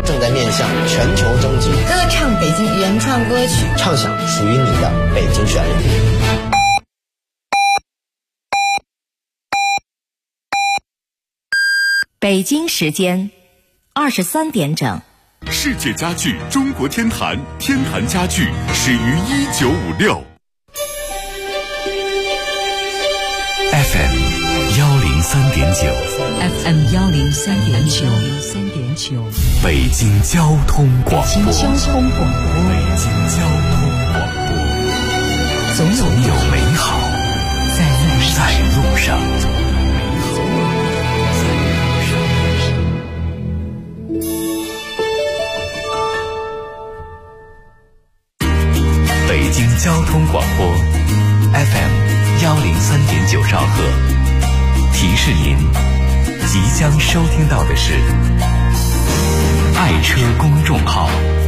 正在面向全球征集， 歌唱北京原创歌曲， 畅想属于你的北京旋律。 北京时间23点整。 世界家具中国天坛，天坛家具始于1956。FM 103.9，FM 103.9， 北京交通广播， 北京交通广播， 总有美好在路上。北京交通广播 FM 103.9兆赫，提示您即将收听到的是爱车公众号。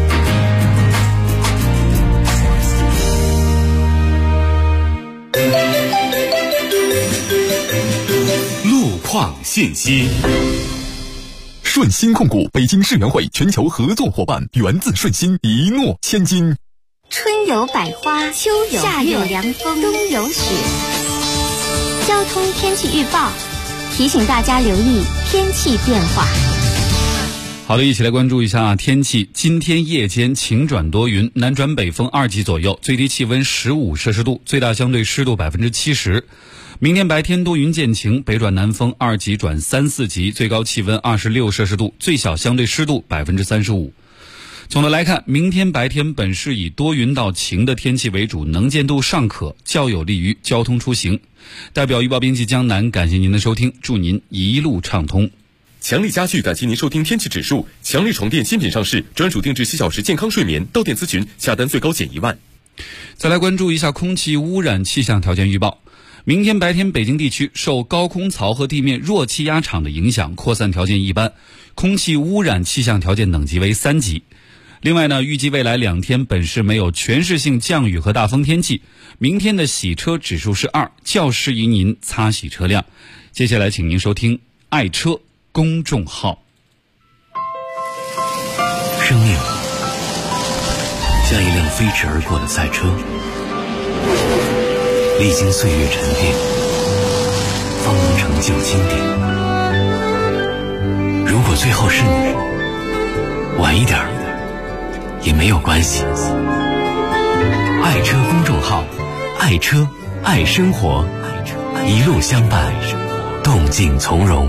路况信息。顺鑫控股北京世园会全球合作伙伴，源自顺鑫，一诺千金。 春有百花，秋有夏有凉风，冬有雪。交通天气预报提醒大家留意天气变化。 好的，一起来关注一下天气。今天夜间晴转多云，南转北风2级左右，最低气温15摄氏度，最大相对湿度70%。明天白天多云见晴，北转南风2级转3、4级，最高气温26摄氏度，最小相对湿度35%。总的来看，明天白天本市以多云到晴的天气为主，能见度尚可，较有利于交通出行。代表预报编辑江南感谢您的收听，祝您一路畅通。 强力家具感谢您收听天气指数。强力床垫新品上市，专属定制7小时健康睡眠，到店咨询，下单最高减1万。 再来关注一下空气污染气象条件预报。明天白天北京地区受高空槽和地面弱气压场的影响，扩散条件一般，空气污染气象条件等级为3级。另外呢，预计未来2天本市没有全市性降雨和大风天气，明天的洗车指数是2，较适宜您擦洗车辆。接下来请您收听爱车公众号。 生命像一辆飞驰而过的赛车，历经岁月沉淀，方能成就经典。如果最后是你，晚一点也没有关系。爱车公众号，爱车爱生活，一路相伴，动静从容。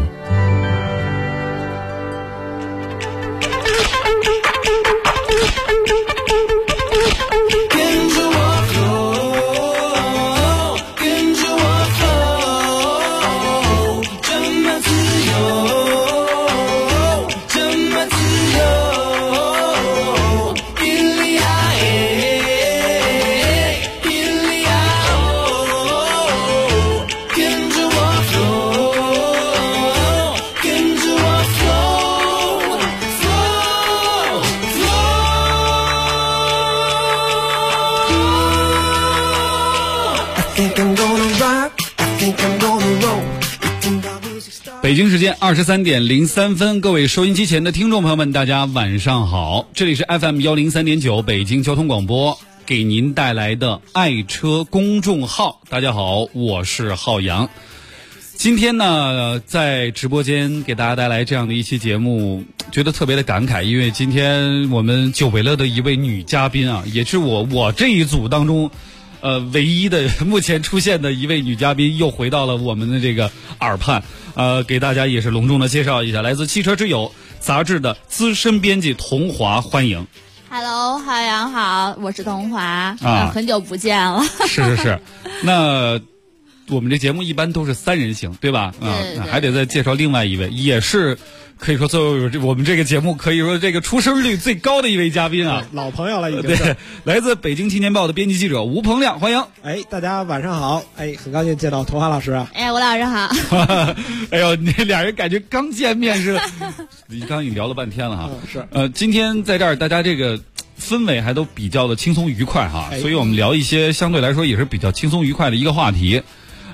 北京时间23点03分，各位收音机前的听众朋友们，大家晚上好，这里是 FM 103.9北京交通广播给您带来的爱车公众号。大家好，我是浩洋。今天呢，在直播间给大家带来这样的一期节目，觉得特别的感慨，因为今天我们久违了的一位女嘉宾啊，也是我这一组当中唯一的目前出现的一位女嘉宾又回到了我们的这个耳畔，给大家也是隆重的介绍一下，来自汽车之友杂志的资深编辑童华，欢迎。 Hello， 浩洋好，我是童华很久不见了。 是，那我们这节目一般都是3人行，对吧？ 对， 还得再介绍另外一位，也是可以说作为我们这个节目可以说这个出生率最高的一位嘉宾啊， 老朋友了已经。 对，来自北京青年报的编辑记者吴鹏亮，欢迎。 大家晚上好，很高兴见到童华老师啊。 吴老师好。 哎呦，你俩人感觉刚见面似的，刚已经聊了半天了哈。 是。 今天在这儿大家这个氛围还都比较的轻松愉快哈，所以我们聊一些相对来说也是比较轻松愉快的一个话题。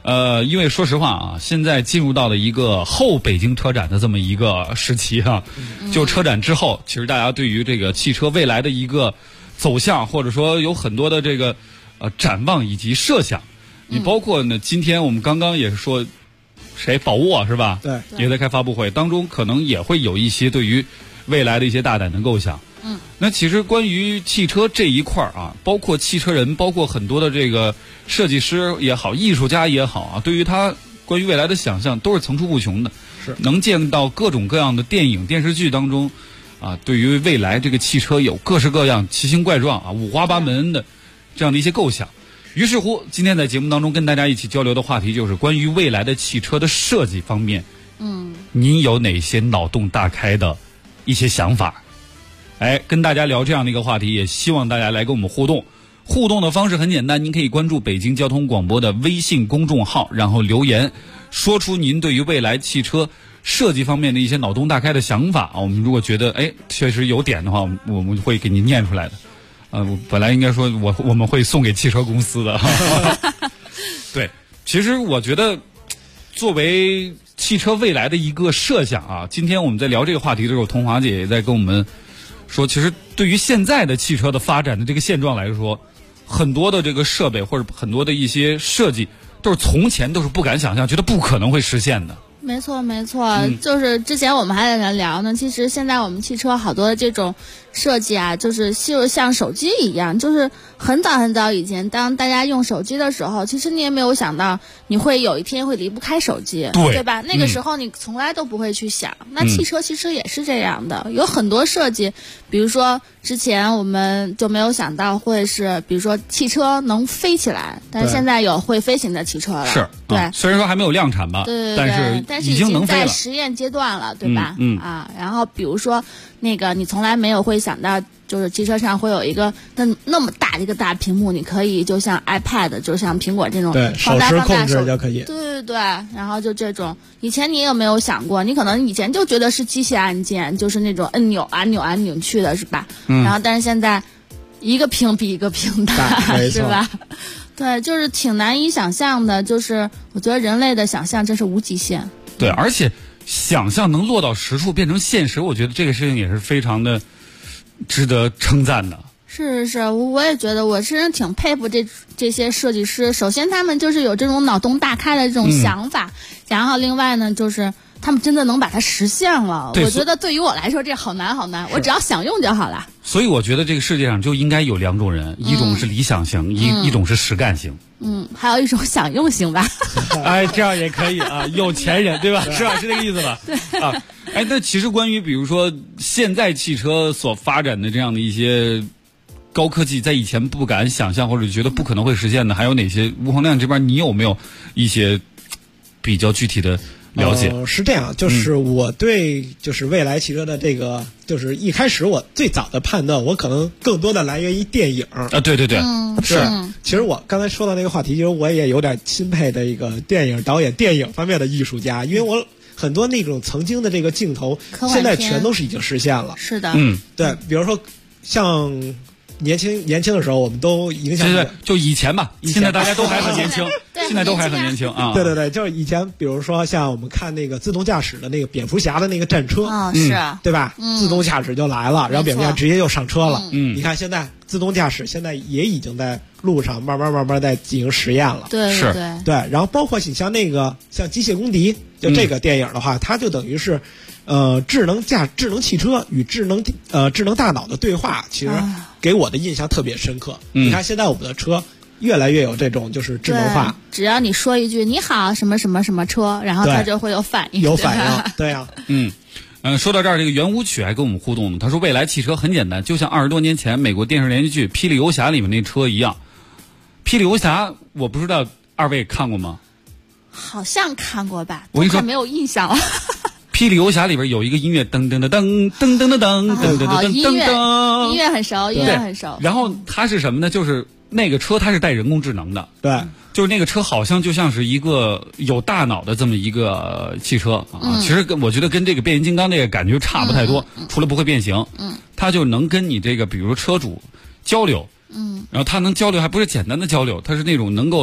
因为说实话啊，现在进入到了一个后北京车展的这么一个时期啊，就车展之后，其实大家对于这个汽车未来的一个走向，或者说有很多的这个展望以及设想。你包括呢，今天我们刚刚也是说，宝沃是吧？ 对， 也在开发布会当中，可能也会有一些对于未来的一些大胆的构想。那其实关于汽车这一块啊，包括汽车人，包括很多的这个设计师也好，艺术家也好啊，对于他关于未来的想象都是层出不穷的。 是能见到各种各样的电影、电视剧当中啊，对于未来这个汽车有各式各样、奇形怪状啊、五花八门的这样的一些构想。于是乎，今天在节目当中跟大家一起交流的话题就是关于未来的汽车的设计方面，您有哪些脑洞大开的一些想法？跟大家聊这样的一个话题，也希望大家来跟我们互动。互动的方式很简单，您可以关注北京交通广播的微信公众号，然后留言，说出您对于未来汽车设计方面的一些脑洞大开的想法。我们如果觉得确实有点的话，我们会给您念出来的。我本来应该说我们会送给汽车公司的。对，其实我觉得作为汽车未来的一个设想啊，今天我们在聊这个话题的时候，童华姐也在跟我们说，其实对于现在的汽车的发展的这个现状来说，很多的这个设备或者很多的一些设计都是从前都是不敢想象，觉得不可能会实现的。 没错，就是之前我们还在聊呢，其实现在我们汽车好多的这种设计啊，就是像手机一样，就是很早以前，当大家用手机的时候，其实你也没有想到你会有一天会离不开手机，对吧？那个时候你从来都不会去想。那汽车其实也是这样的，有很多设计，比如说之前我们就没有想到会是，比如说汽车能飞起来，但是现在有会飞行的汽车了， 是，对，虽然说还没有量产吧， 对， 但是已经在实验阶段了，对吧？然后比如说那个你从来没有会想到，就是汽车上会有一个那么大的一个大屏幕，你可以就像 iPad， 就像苹果这种手势控制就可以。 对，然后就这种，以前你有没有想过？你可能以前就觉得是机械按键，就是那种按钮去的是吧？然后但是现在一个屏比一个屏大，是吧？对，就是挺难以想象的，就是我觉得人类的想象真是无极限。 对，而且想象能落到实处变成现实，我觉得这个事情也是非常的值得称赞的。 是，我也觉得，我是挺佩服这些设计师。首先，他们就是有这种脑洞大开的这种想法，然后另外呢，就是他们真的能把它实现了。我觉得对于我来说，这好难，我只要想用就好了。 所以我觉得这个世界上就应该有两种人，一种是理想型，一种是实干型。 还有一种想用型吧。 这样也可以啊，有钱人对吧？是吧？是这个意思吧？ 对啊。那其实关于比如说现在汽车所发展的这样的一些高科技，在以前不敢想象或者觉得不可能会实现的，还有哪些？吴洪亮这边你有没有一些比较具体的了解？ 是这样，就是我对就是未来汽车的这个，就是一开始我最早的判断，我可能更多的来源于电影啊。 对， 是。其实我刚才说到那个话题，其实我也有点钦佩的一个电影导演、电影方面的艺术家，因为我很多那种曾经的这个镜头，现在全都是已经实现了。 是的， 对，比如说像年轻的时候，我们都影响对，就以前吧，现在大家都还很年轻，现在都还很年轻啊。 对，就是以前，比如说像我们看那个自动驾驶的那个蝙蝠侠的那个战车， 是， 对吧？自动驾驶就来了，然后蝙蝠侠直接就上车了。你看现在自动驾驶现在也已经在路上慢慢在进行实验了。 对， 然后包括你像那个像机械公敌，就这个电影的话，它就等于是。智能汽车与智能大脑的对话，其实给我的印象特别深刻。你看现在我们的车越来越有这种就是智能化， 只要你说一句你好什么什么什么车，然后它就会有反应。 对呀。 说到这儿，这个圆舞曲还跟我们互动呢。他说未来汽车很简单，就像20多年前美国电视连续剧《霹雳游侠》里面那车一样。霹雳游侠我不知道二位看过吗？ 好像看过吧， 我快没有印象了。 霹雳游侠里边有一个音乐，噔噔噔噔噔噔噔噔噔噔噔， 音乐很熟。 然后它是什么呢？就是那个车它是带人工智能的， 对， 就是那个车好像就像是一个有大脑的这么一个汽车啊。其实我觉得跟这个变形金刚这个感觉差不太多，除了不会变形，它就能跟你这个比如说车主交流，然后它能交流还不是简单的交流，它是那种能够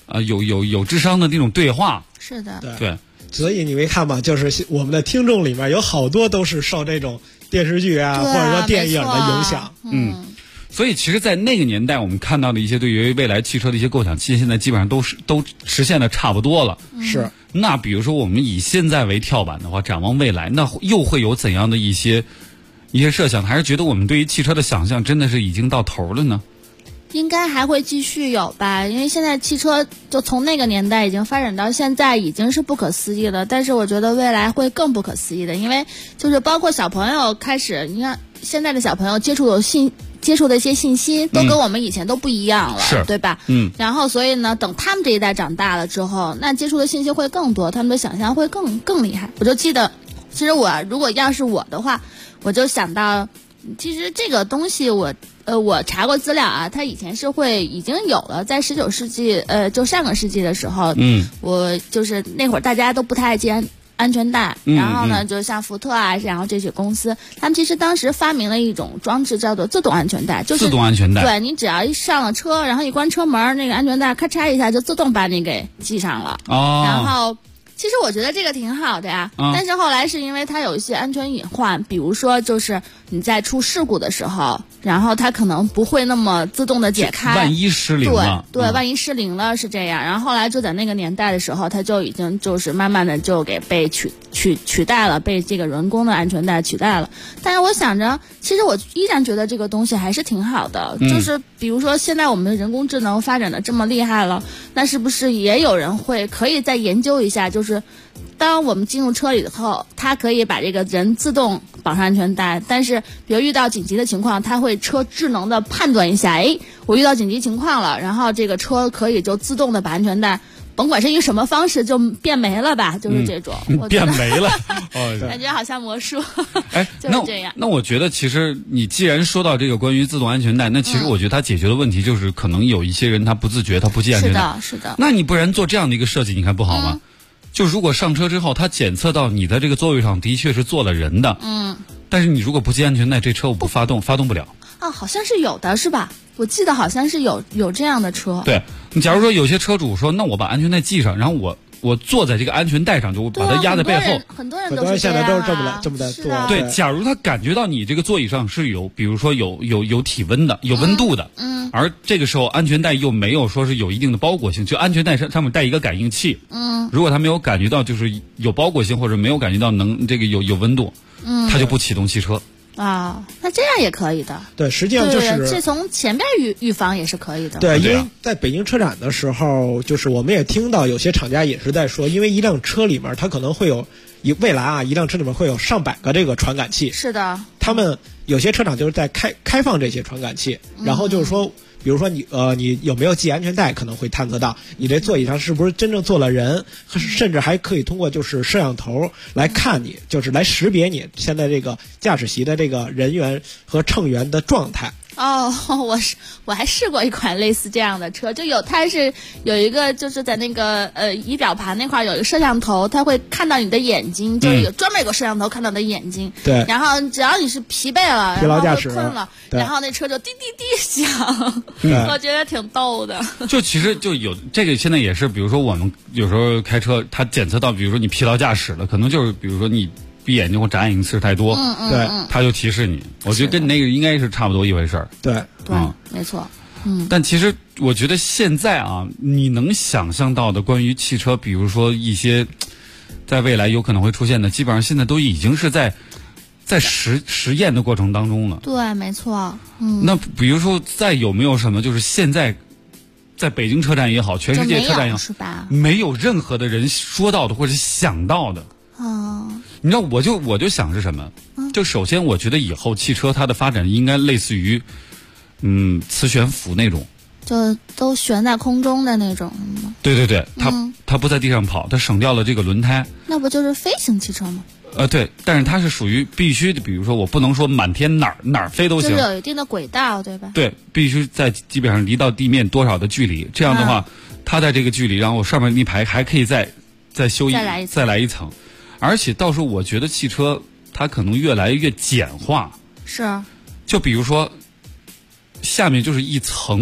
有智商的那种对话。 是的， 对。 所以你没看吗？就是我们的听众里面有好多都是受这种电视剧啊，或者说电影的影响。 所以其实，在那个年代，我们看到的一些对于未来汽车的一些构想，其实现在基本上都实现的差不多了。 是。 那比如说，我们以现在为跳板的话，展望未来，那又会有怎样的一些设想？还是觉得我们对于汽车的想象真的是已经到头了呢？ 应该还会继续有吧，因为现在汽车就从那个年代已经发展到现在，已经是不可思议了。但是我觉得未来会更不可思议的，因为就是包括小朋友开始，你看现在的小朋友接触的一些信息都跟我们以前都不一样了，对吧？然后所以呢，等他们这一代长大了之后，那接触的信息会更多，他们的想象会更厉害。我就记得，其实如果要是我的话，我就想到，其实这个东西我查过资料啊，它以前是已经有了，在19世纪，就上个世纪的时候，我就是那会儿大家都不太爱系安全带，然后呢，就像福特啊，然后这些公司，他们其实当时发明了一种装置，叫做自动安全带，就是自动安全带， 对，你只要一上了车，然后一关车门，那个安全带咔嚓一下就自动把你给系上了，然后。其实我觉得这个挺好的呀，但是后来是因为它有一些安全隐患，比如说就是你在出事故的时候，然后它可能不会那么自动的解开， 万一失灵了， 对，万一失灵了是这样。然后后来就在那个年代的时候，它就已经就是慢慢的就给被取代了，被这个人工的安全带取代了。但是我想着，其实我依然觉得这个东西还是挺好的，就是比如说现在我们的人工智能发展的这么厉害了，那是不是也有人可以再研究一下，就是当我们进入车里以后，它可以把这个人自动绑上安全带，但是比如遇到紧急的情况，它会智能的判断一下，我遇到紧急情况了，然后这个车可以就自动的把安全带，甭管是以什么方式就变没了吧，就是这种， 变没了， 感觉好像魔术。 就是这样。那我觉得其实你既然说到这个关于自动安全带，那其实我觉得它解决的问题就是可能有一些人他不自觉，他不系安全带。 是的。 那你不然做这样的一个设计，你看不好吗？就如果上车之后，它检测到你的这个座位上的确是坐了人的，但是你如果不系安全带，这车我不发动不了。 好像是有的，是吧？我记得好像是有这样的车。 对，你假如说有些车主说，那我把安全带系上，然后我坐在这个安全带上，就把它压在背后。 很多人都是现在都是这么在做。 对，假如他感觉到你这个座椅上是比如说有体温的，有温度的，而这个时候安全带又没有说是有一定的包裹性，就安全带上面带一个感应器，如果他没有感觉到就是有包裹性，或者没有感觉到这个有温度，他就不启动汽车。 那这样也可以的。 对，实际上就是这从前边预防也是可以的。 对，因为在北京车展的时候，就是我们也听到有些厂家也是在说，因为一辆车里面它可能会有未来一辆车里面会有上百个这个传感器。 是的。 他们有些车厂就是在开放这些传感器，然后就是说。比如说你有没有系安全带，可能会探测到你这座椅上是不是真正坐了人，甚至还可以通过就是摄像头来看你，就是来识别你现在这个驾驶席的这个人员和乘员的状态。 我还试过一款类似这样的车，它是有一个就是在那个仪表盘那块有一个摄像头，它会看到你的眼睛，就是专门有个摄像头看到你的眼睛。 对。 然后只要你是疲惫了， 疲劳驾驶困了，然后那车就滴滴滴响，我觉得挺逗的。 就其实就有这个现在也是，比如说我们有时候开车，它检测到，比如说你疲劳驾驶了，可能就是比如说你闭眼睛或眨眼睛次数太多， 对， 他就提示你。我觉得跟你那个应该是差不多一回事儿。 对， 没错。 但其实我觉得现在你能想象到的关于汽车，比如说一些在未来有可能会出现的，基本上现在都已经是在实验的过程当中了。 对，没错。 那比如说再有没有什么，就是现在在北京车展也好，全世界车展也好， 是吧？ 没有任何的人说到的或者想到的。你知道我就想是什么？就首先我觉得以后汽车它的发展应该类似于磁悬浮那种， 就都悬在空中的那种。 对，它不在地上跑，它省掉了这个轮胎。 那不就是飞行汽车吗？ 对，但是它是属于必须的，比如说我不能说满天哪儿飞都行， 就是有一定的轨道，对吧？ 对，必须在基本上离到地面多少的距离，这样的话，它在这个距离，然后上面那排还可以再修再来一层。而且到时候我觉得汽车它可能越来越简化， 是， 就比如说下面就是一层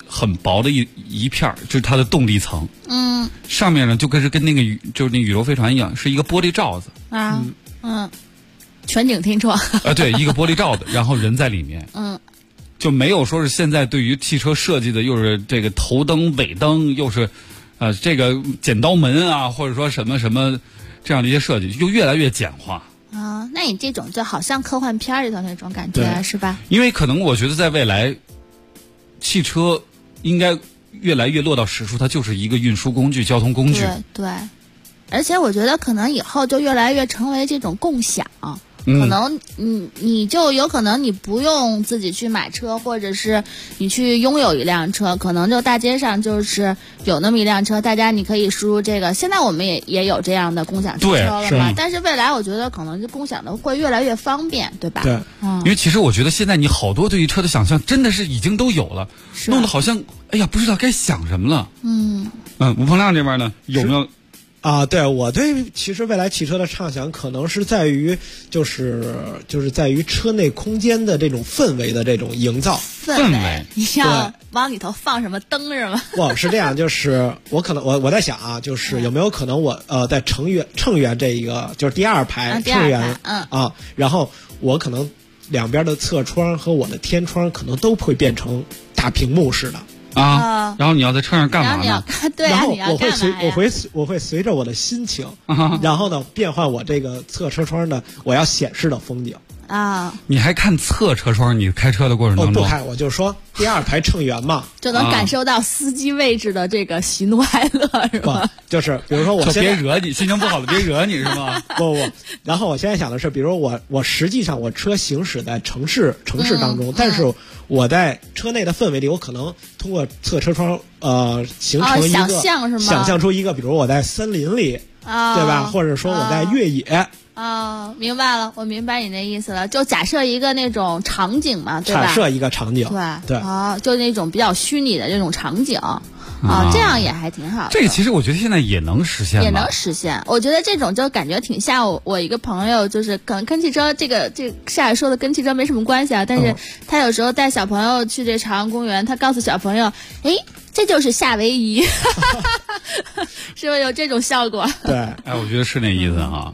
很薄的一片，就是它的动力层。上面呢就跟那个就是那羽柔飞船一样，是一个玻璃罩子。 全景天窗。 对，一个玻璃罩子，然后人在里面。就没有说是现在对于汽车设计的又是这个头灯、尾灯，又是这个剪刀门啊，或者说什么什么这样的一些设计，就越来越简化。 那你这种就好像科幻片里头那种感觉，是吧？ 因为可能我觉得在未来，汽车应该越来越落到实处，它就是一个运输工具、交通工具。 对，而且我觉得可能以后就越来越成为这种共享。可能你就有可能你不用自己去买车，或者是你去拥有一辆车，可能就大街上就是有那么一辆车，大家你可以输入这个。现在我们也有这样的共享汽车了嘛？但是未来我觉得可能就共享的会越来越方便，对吧？ 对， 因为其实我觉得现在你好多对于车的想象真的是已经都有了，弄得好像不知道该想什么了。吴鹏亮这边呢有没有？ 对，我对其实未来汽车的畅想可能是在于就是在于车内空间的这种氛围的这种营造。 氛围，你要往里头放什么灯是吗？ 不是这样，就是我在想就是有没有可能我在乘员这一个就是第二排乘员然后我可能两边的侧窗和我的天窗可能都会变成大屏幕似的。 然后你要在车上干嘛呢？ 然后我会随着我的心情，然后呢变换我这个侧车窗的我要显示的风景。 你还看侧车窗？你开车的过程当中？ 不看，我就说第二排乘员嘛， 就能感受到司机位置的这个喜怒哀乐，是吧？ 就是比如说我现在别惹你，心情不好了别惹你，是吗？ 不，然后我现在想的是，比如我实际上我车行驶在城市当中，但是我在车内的氛围里，我可能通过侧车窗形成一个想象出一个，比如我在森林里，对吧？或者说我在越野。 明白了，我明白你的意思了。就假设一个那种场景嘛，对吧？ 假设一个场景，对， 就那种比较虚拟的这种场景。这样也还挺好的。 这个其实我觉得现在也能实现， 也能实现。我觉得这种就感觉挺像我一个朋友，就是可能跟汽车这夏雨说的跟汽车没什么关系但是他有时候带小朋友去这朝阳公园，他告诉小朋友，这就是夏威夷，是不是有这种效果？ 对， 我觉得是那意思哈。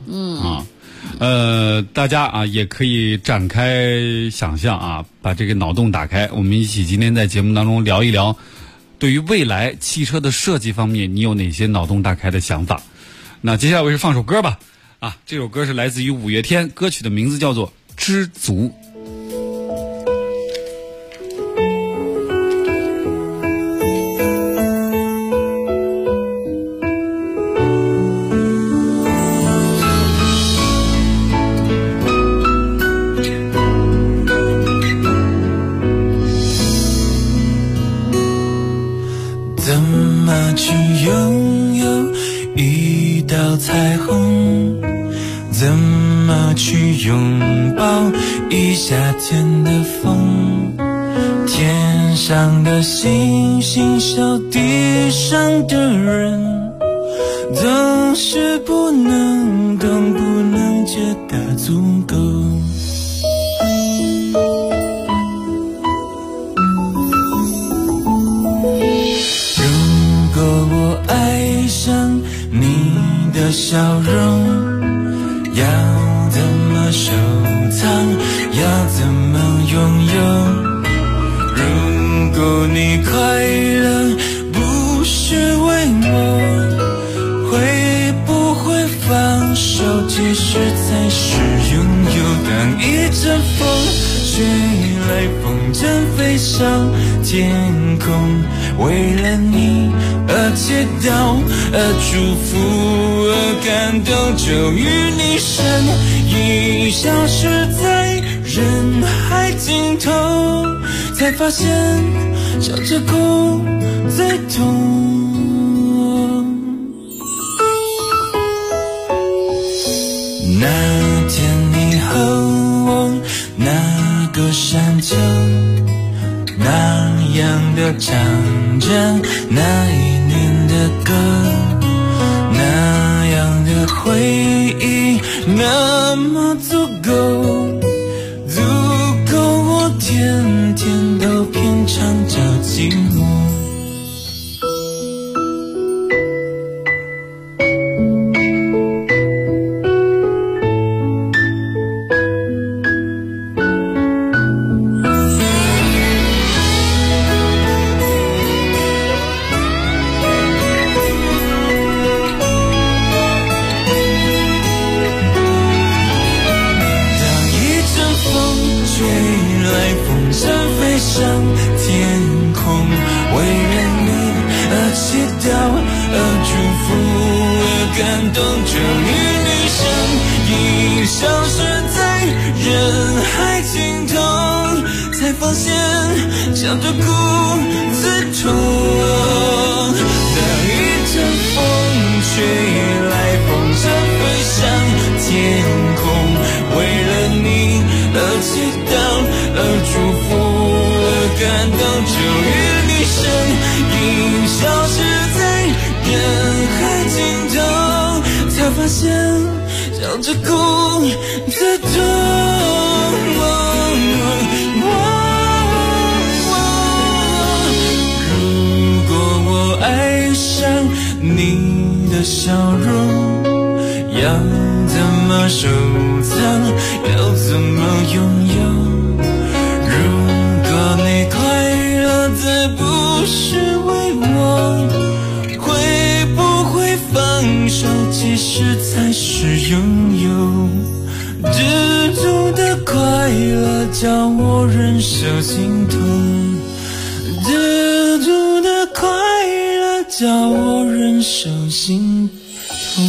大家也可以展开想象把这个脑洞打开，我们一起今天在节目当中聊一聊。对于未来汽车的设计方面，你有哪些脑洞大开的想法？那接下来我是放首歌吧。这首歌是来自于五月天，歌曲的名字叫做《知足》。 怎么去拥有一道彩虹？怎么去拥抱一夏天的风？天上的星星笑地上的人，总是不能懂，不能觉得足够。爱上你的笑容，要怎么收藏，要怎么拥有？如果你快乐不是为我，会不会放手，其实才是拥有？当一阵风吹来，风筝飞上天空，为了你而祈祷，而祝福，而感动，就与你身影消失在人海尽头，才发现笑着哭最痛。那天你和我那个山丘，那样的唱着那一年的歌，那样的回忆那么足够，足够我天天都品尝着寂寞。 来风筝飞上天空，为了你而祈祷，而祝福，而感动。终于你身影消失在人海尽头，才发现笑着哭最痛。当一阵风吹来，风筝飞上天空，为了你而祈祷，而祝福，而感动。终于你身影消失在人海尽头，才发现笑着哭最痛。如果我爱上你的笑容，要怎么收藏，要怎么拥有？如果你快乐的不是为我，会不会放手其实才是拥有？知足的快乐叫我忍受心痛，知足的快乐叫我忍受心痛。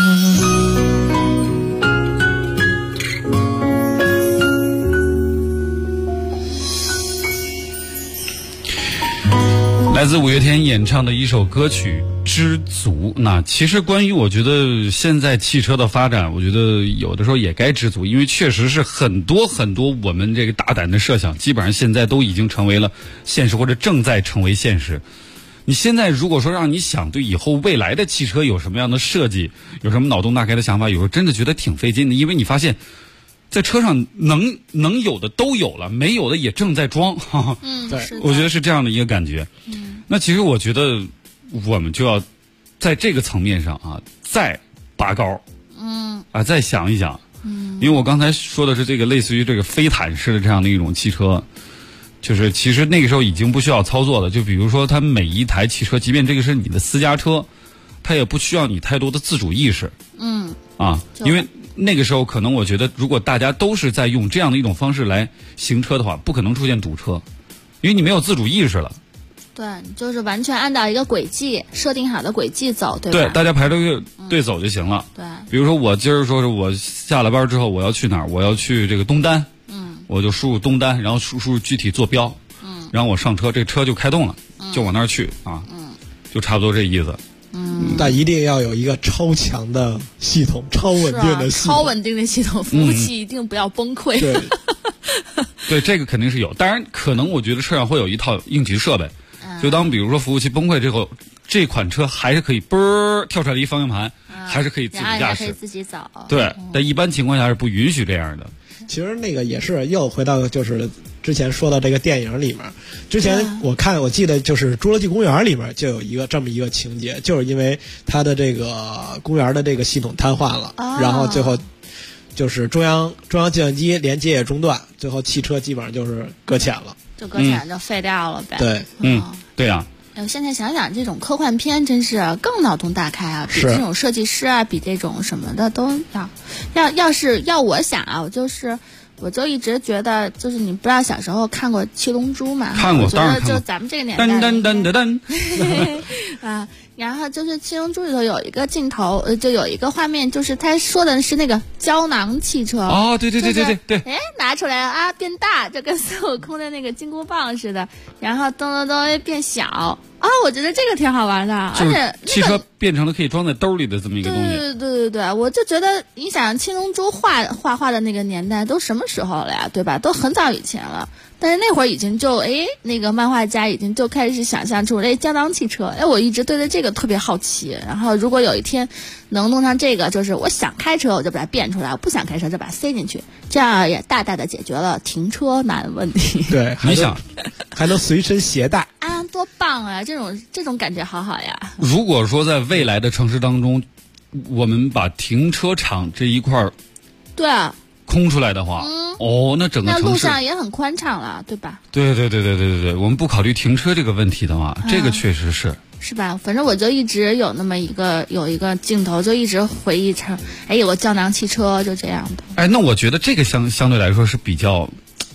来自五月天演唱的一首歌曲《知足》。那其实关于我觉得现在汽车的发展，我觉得有的时候也该知足，因为确实是很多我们这个大胆的设想，基本上现在都已经成为了现实，或者正在成为现实。你现在如果说让你想对以后未来的汽车有什么样的设计，有什么脑洞大开的想法，有时候真的觉得挺费劲的，因为你发现在车上能有的都有了，没有的也正在装。 对， 我觉得是这样的一个感觉。那其实我觉得我们就要在这个层面上啊再拔高，再想一想。因为我刚才说的是这个类似于这个飞毯式的这样的一种汽车，就是其实那个时候已经不需要操作了，就比如说它每一台汽车，即便这个是你的私家车，它也不需要你太多的自主意识。因为那个时候可能我觉得如果大家都是在用这样的一种方式来行车的话，不可能出现堵车，因为你没有自主意识了。 对，就是完全按照一个轨迹设定好的轨迹走，对吧？ 对，大家排着队走就行了。 对， 比如说我今儿说是我下了班之后我要去哪儿，我要去这个东单，我就输入东单，然后输入具体坐标，然后我上车，这车就开动了，就往那儿去啊，就差不多这意思。 但一定要有一个超强的系统，超稳定的系统， 超稳定的系统，服务器一定不要崩溃。 对，这个肯定是有。当然，可能我觉得车上会有一套应急设备，就当比如说服务器崩溃之后，这款车还是可以啵跳出来一方向盘，还是可以自己驾驶， 可以自己走。 对，但一般情况下是不允许这样的。 其实那个也是又回到就是之前说到这个电影里面，之前我记得就是《侏罗纪公园》里面就有这么一个情节，就是因为它的这个公园的这个系统瘫痪了，然后最后就是中央计算机连接也中断，最后汽车基本上就是搁浅了， 就搁浅就废掉了呗。 对， 对啊。 我现在想想，这种科幻片真是更脑洞大开啊！比这种设计师啊，比这种什么的都要是要我想啊，我就一直觉得，就是你不知道小时候看过《七龙珠》吗？ 看过，当然看过。就咱们这个年代。啊，然后就是《七龙珠》里头有一个镜头，就有一个画面，就是他说的是那个胶囊汽车。 哦，对。 哎，拿出来啊，变大，就跟孙悟空的那个金箍棒似的，然后咚变小。我觉得这个挺好玩的，而且汽车变成了可以装在兜里的这么一个东西。 对，我就觉得你想七龙珠画的那个年代都什么时候了呀，对吧？都很早以前了。但是那会儿已经就那个漫画家已经就开始想象出胶囊汽车。我一直对这个特别好奇。然后如果有一天能弄上这个，就是我想开车我就把它变出来，我不想开车就把它塞进去，这样也大大的解决了停车难问题。 对，你想还能随身携带啊，多棒啊！这种感觉好好呀。 如果说在未来的城市当中，我们把停车场这一块对空出来的话，那整个城市那路上也很宽敞了，对吧？对， 我们不考虑停车这个问题的话，这个确实是吧？反正我就一直有那么一个镜头，就一直回忆成，有个胶囊汽车就这样的。 那我觉得这个相对来说是比较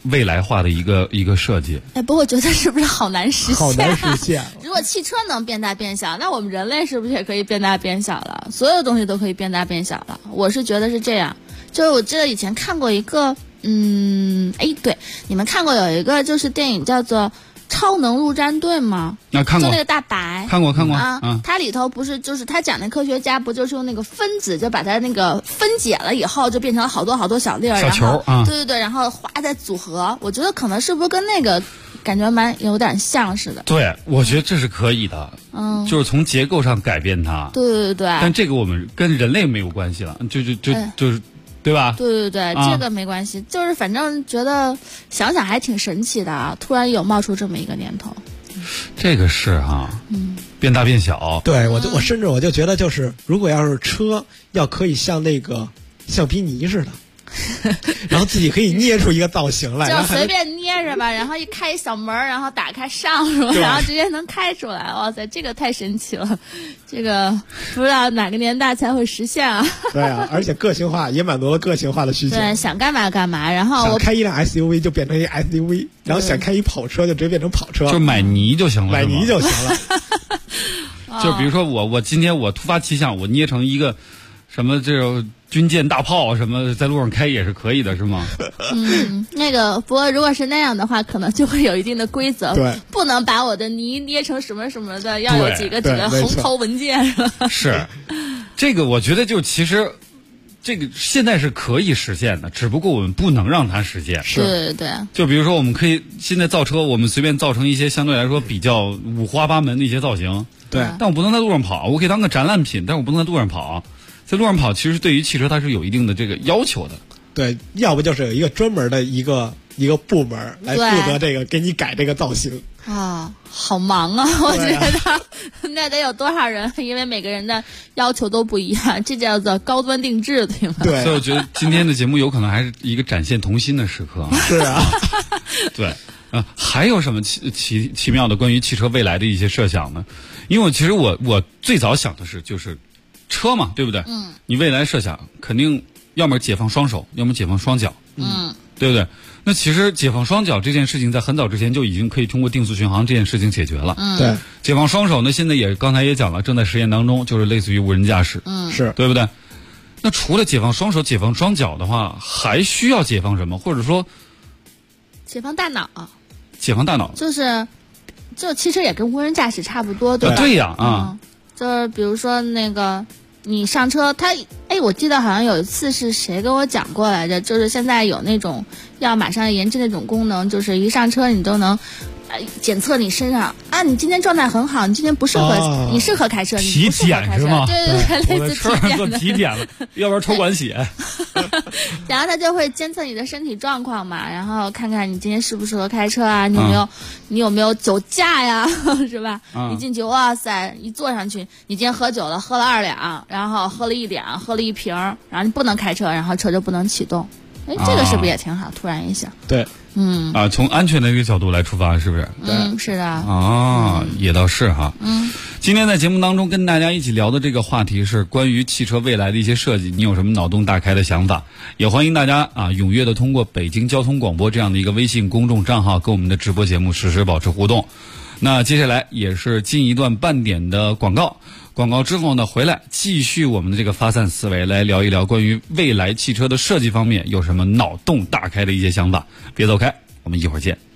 未来化的一个设计。 哎，不过我觉得是不是好难实现？ 好难实现。 如果汽车能变大变小，那我们人类是不是也可以变大变小了？所有东西都可以变大变小了。我是觉得是这样。就是我记得以前看过一个，对，你们看过有一个就是电影叫做超能陆战队吗？ 看过， 就那个大白， 看过啊。它里头不是就是他讲那科学家不就是用那个分子就把它那个分解了以后就变成了好多好多小粒儿， 小球啊， 对，然后哗再组合。我觉得可能是不是跟那个感觉有点像似的。 对，我觉得这是可以的。就是从结构上改变它。 对。 但这个我们跟人类没有关系了，就是。对吧？ 对，这个没关系，就是反正觉得想想还挺神奇的啊！突然有冒出这么一个念头， 这个是变大变小。 对，我甚至就觉得，就是如果要是车要可以像那个橡皮泥似的，然后自己可以捏出一个造型来， 就随便捏着吧，然后一开小门，然后打开上是吧？然后直接能开出来，哇塞，这个太神奇了！这个不知道哪个年代才会实现啊？ 对啊，而且个性化也满足了个性化的需求。 对，想干嘛干嘛。然后想开一辆 SUV 就变成一 SUV， 然后想开一跑车就直接变成跑车， 就买泥就行了， 买泥就行了。 就比如说我今天我突发奇想，我捏成一个什么这种军舰大炮什么在路上开也是可以的，是吗？ 那个不过如果是那样的话，可能就会有一定的规则， 对， 不能把我的泥捏成什么什么的，要有几个红头文件。 是，这个我觉得就其实这个现在是可以实现的，只不过我们不能让它实现。 对。 就比如说我们可以现在造车，我们随便造成一些相对来说比较五花八门的一些造型， 对， 但我不能在路上跑，我可以当个展览品，但是我不能在路上跑。在路上跑，其实对于汽车它是有一定的这个要求的。 对，要不就是有一个专门的一个部门来负责这个，给你改这个造型。 好忙啊！我觉得那得有多少人？因为每个人的要求都不一样，这叫做高端定制，对吗？ 对， 所以我觉得今天的节目有可能还是一个展现童心的时刻。 是啊， 对，还有什么奇妙的关于汽车未来的一些设想呢？因为其实我最早想的是就是车嘛，对不对？你未来设想肯定要么解放双手，要么解放双脚，对不对？那其实解放双脚这件事情在很早之前就已经可以通过定速巡航这件事情解决了。 对， 解放双手呢，现在也刚才也讲了，正在实验当中，就是类似于无人驾驶， 是对不对？那除了解放双手、解放双脚的话，还需要解放什么？或者说解放大脑？ 解放大脑就其实也跟无人驾驶差不多，对吧？ 对呀， 就是比如说那个你上车，我记得好像有一次是谁跟我讲过来着，就是现在有那种要马上研制那种功能，就是一上车你都能检测你身上你今天状态很好，你今天不适合，你适合开车， 体检是吗？ 对，类似体检的。 做体检了，要不然抽管血。 然后他就会监测你的身体状况嘛，然后看看你今天适不适合开车啊，你有没有酒驾呀，是吧？一进去，哇塞，一坐上去，你今天喝酒了，喝了2两，然后喝了1两，喝了1瓶，然后你不能开车，然后车就不能启动。这个是不是也挺好？突然一想， 对， 从安全的一个角度来出发，是不是？ 是的。 也倒是哈。今天在节目当中跟大家一起聊的这个话题是关于汽车未来的一些设计，你有什么脑洞大开的想法？也欢迎大家踊跃的通过北京交通广播这样的一个微信公众账号跟我们的直播节目实时保持互动。那接下来也是进一段半点的广告。广告之后呢，回来继续我们的这个发散思维，来聊一聊关于未来汽车的设计方面有什么脑洞大开的一些想法。别走开，我们一会儿见。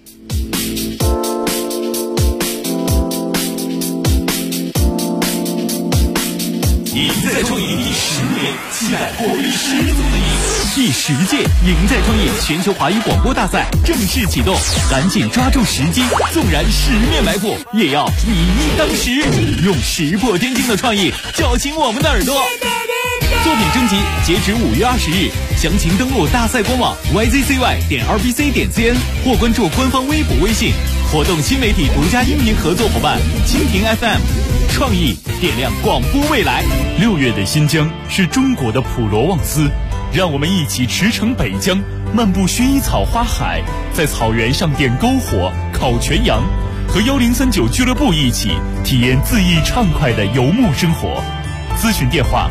赢在创业第10年，期待活力十足的你。第10届赢在创业全球华语广播大赛正式启动，赶紧抓住时机，纵然10面埋伏，也要以一当十，用石破天惊的创意叫醒我们的耳朵。作品征集截止5月20日，详情登录大赛官网 yzcy.rbc.cn 或关注官方微博微信。活动新媒体独家音频合作伙伴蜻蜓 FM， 创意点亮广播未来。6月的新疆是中国的普罗旺斯，让我们一起驰骋北疆，漫步薰衣草花海，在草原上点篝火、烤全羊，和1039俱乐部一起体验恣意畅快的游牧生活。咨询电话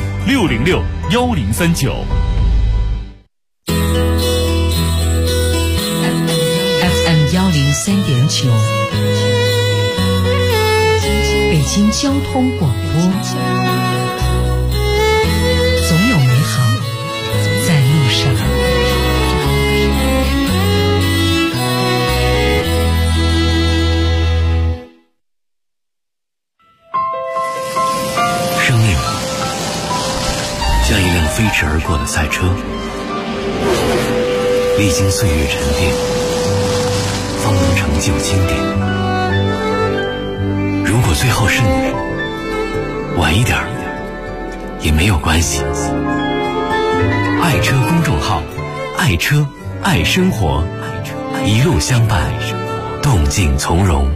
400-606-1039。 103.9，北京交通广播，总有美好在路上。 生命像一辆飞驰而过的赛车，历经岁月沉淀，方能成就经典。如果最后是你，晚一点也没有关系。爱车公众号，爱车爱生活，一路相伴，动静从容。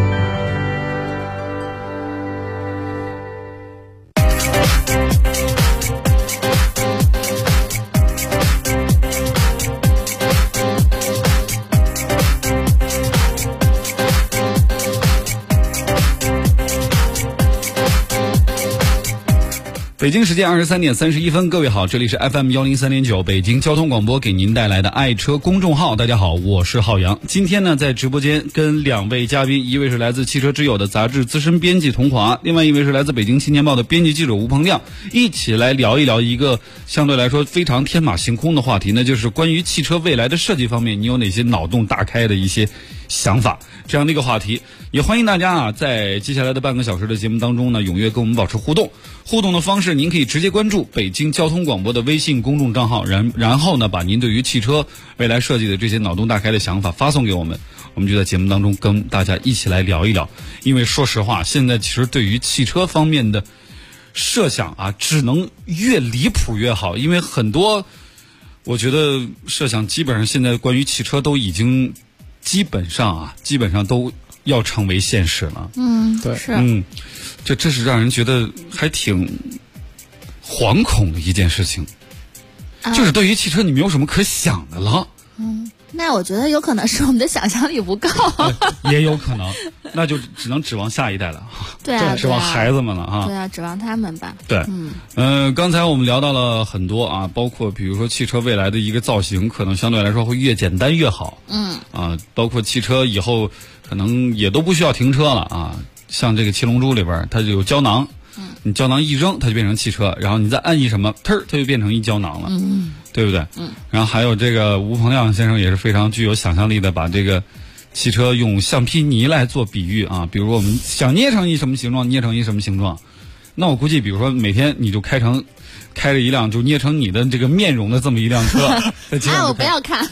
北京时间23点31分，各位好，这里是 FM 103.9北京交通广播给您带来的爱车公众号。大家好，我是浩洋。今天呢，在直播间跟两位嘉宾，一位是来自汽车之友的杂志资深编辑童华，另外一位是来自北京青年报的编辑记者吴鹏亮，一起来聊一聊一个相对来说非常天马行空的话题，那就是关于汽车未来的设计方面，你有哪些脑洞大开的一些想法，这样的一个话题。也欢迎大家啊，在接下来的半个小时的节目当中呢，踊跃跟我们保持互动。互动的方式，您可以直接关注北京交通广播的微信公众账号，然后呢，把您对于汽车未来设计的这些脑洞大开的想法发送给我们，我们就在节目当中跟大家一起来聊一聊。因为说实话，现在其实对于汽车方面的设想啊，只能越离谱越好，因为很多我觉得设想基本上现在关于汽车都已经基本上都要成为现实了。 对， 是， 这是让人觉得还挺惶恐的一件事情，就是对于汽车你没有什么可想的了。 那我觉得有可能是我们的想象力不够， 也有可能，那就只能指望下一代了。 对啊， 指望孩子们了啊。 对啊，指望他们吧。 对，刚才我们聊到了很多啊，包括比如说汽车未来的一个造型，可能相对来说会越简单越好。包括汽车以后可能也都不需要停车了啊，像这个七龙珠里边，它就有胶囊。你胶囊一扔，它就变成汽车，然后你再按一什么，它就变成一胶囊了，对不对？然后还有这个吴鹏亮先生也是非常具有想象力的，把这个汽车用橡皮泥来做比喻啊，比如说我们想捏成一什么形状，捏成一什么形状，那我估计，比如说每天你就开着一辆就捏成你的这个面容的这么一辆车， 我不要看。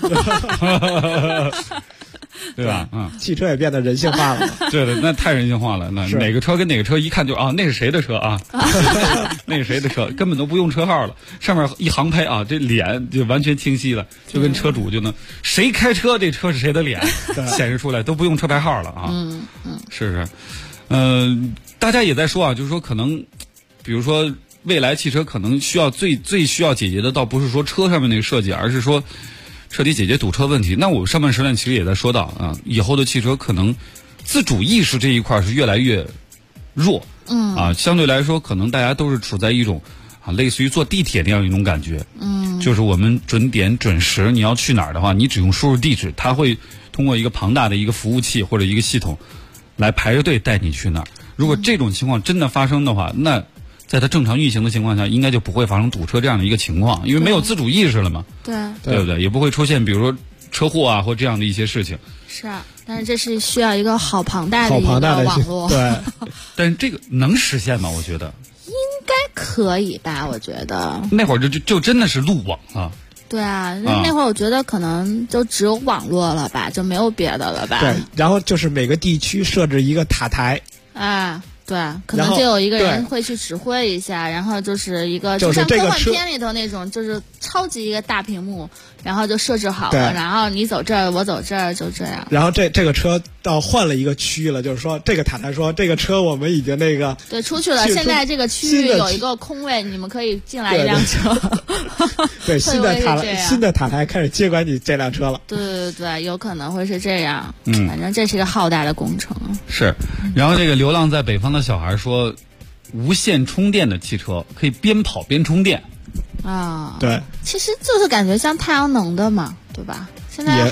对吧？ 汽车也变得人性化了。 对的，那太人性化了。那哪个车跟哪个车一看就那是谁的车啊？那是谁的车？根本都不用车号了，上面一航拍啊，这脸就完全清晰了，就跟车主就能谁开车，这车是谁的脸显示出来，都不用车牌号了啊。是。大家也在说啊，就是说可能，比如说未来汽车可能需要最需要解决的，倒不是说车上面那个设计，而是说彻底解决堵车问题。那我上半时段其实也在说到啊，以后的汽车可能自主意识这一块是越来越弱。相对来说可能大家都是处在一种类似于坐地铁那样一种感觉。就是我们准点准时，你要去哪儿的话，你只用输入地址，它会通过一个庞大的一个服务器或者一个系统来排着队带你去那儿。如果这种情况真的发生的话，那在它正常运行的情况下，应该就不会发生堵车这样的一个情况，因为没有自主意识了嘛。对不对？也不会出现比如说车祸啊或这样的一些事情。 是啊，但是这是需要一个好庞大的一个网络。 对， 但是这个能实现吗？我觉得应该可以吧。我觉得那会儿就真的是路网了。 对啊，那会儿我觉得可能就只有网络了吧，就没有别的了吧。 对，然后就是每个地区设置一个塔台。 对，可能就有一个人会去指挥一下，然后就是一个就像科幻片里头那种，就是超级一个大屏幕，然后就设置好了，然后你走这儿，我走这儿，就这样。 然后这个车到换了一个区域了，就是说这个塔台说这个车我们已经那个对出去了，现在这个区域有一个空位，你们可以进来一辆车。 对，新的塔台开始接管你这辆车了。 对，有可能会是这样。反正这是一个浩大的工程。 是，然后这个流浪在北方的小孩说，无线充电的汽车可以边跑边充电。 对， 其实就是感觉像太阳能的嘛，对吧？现在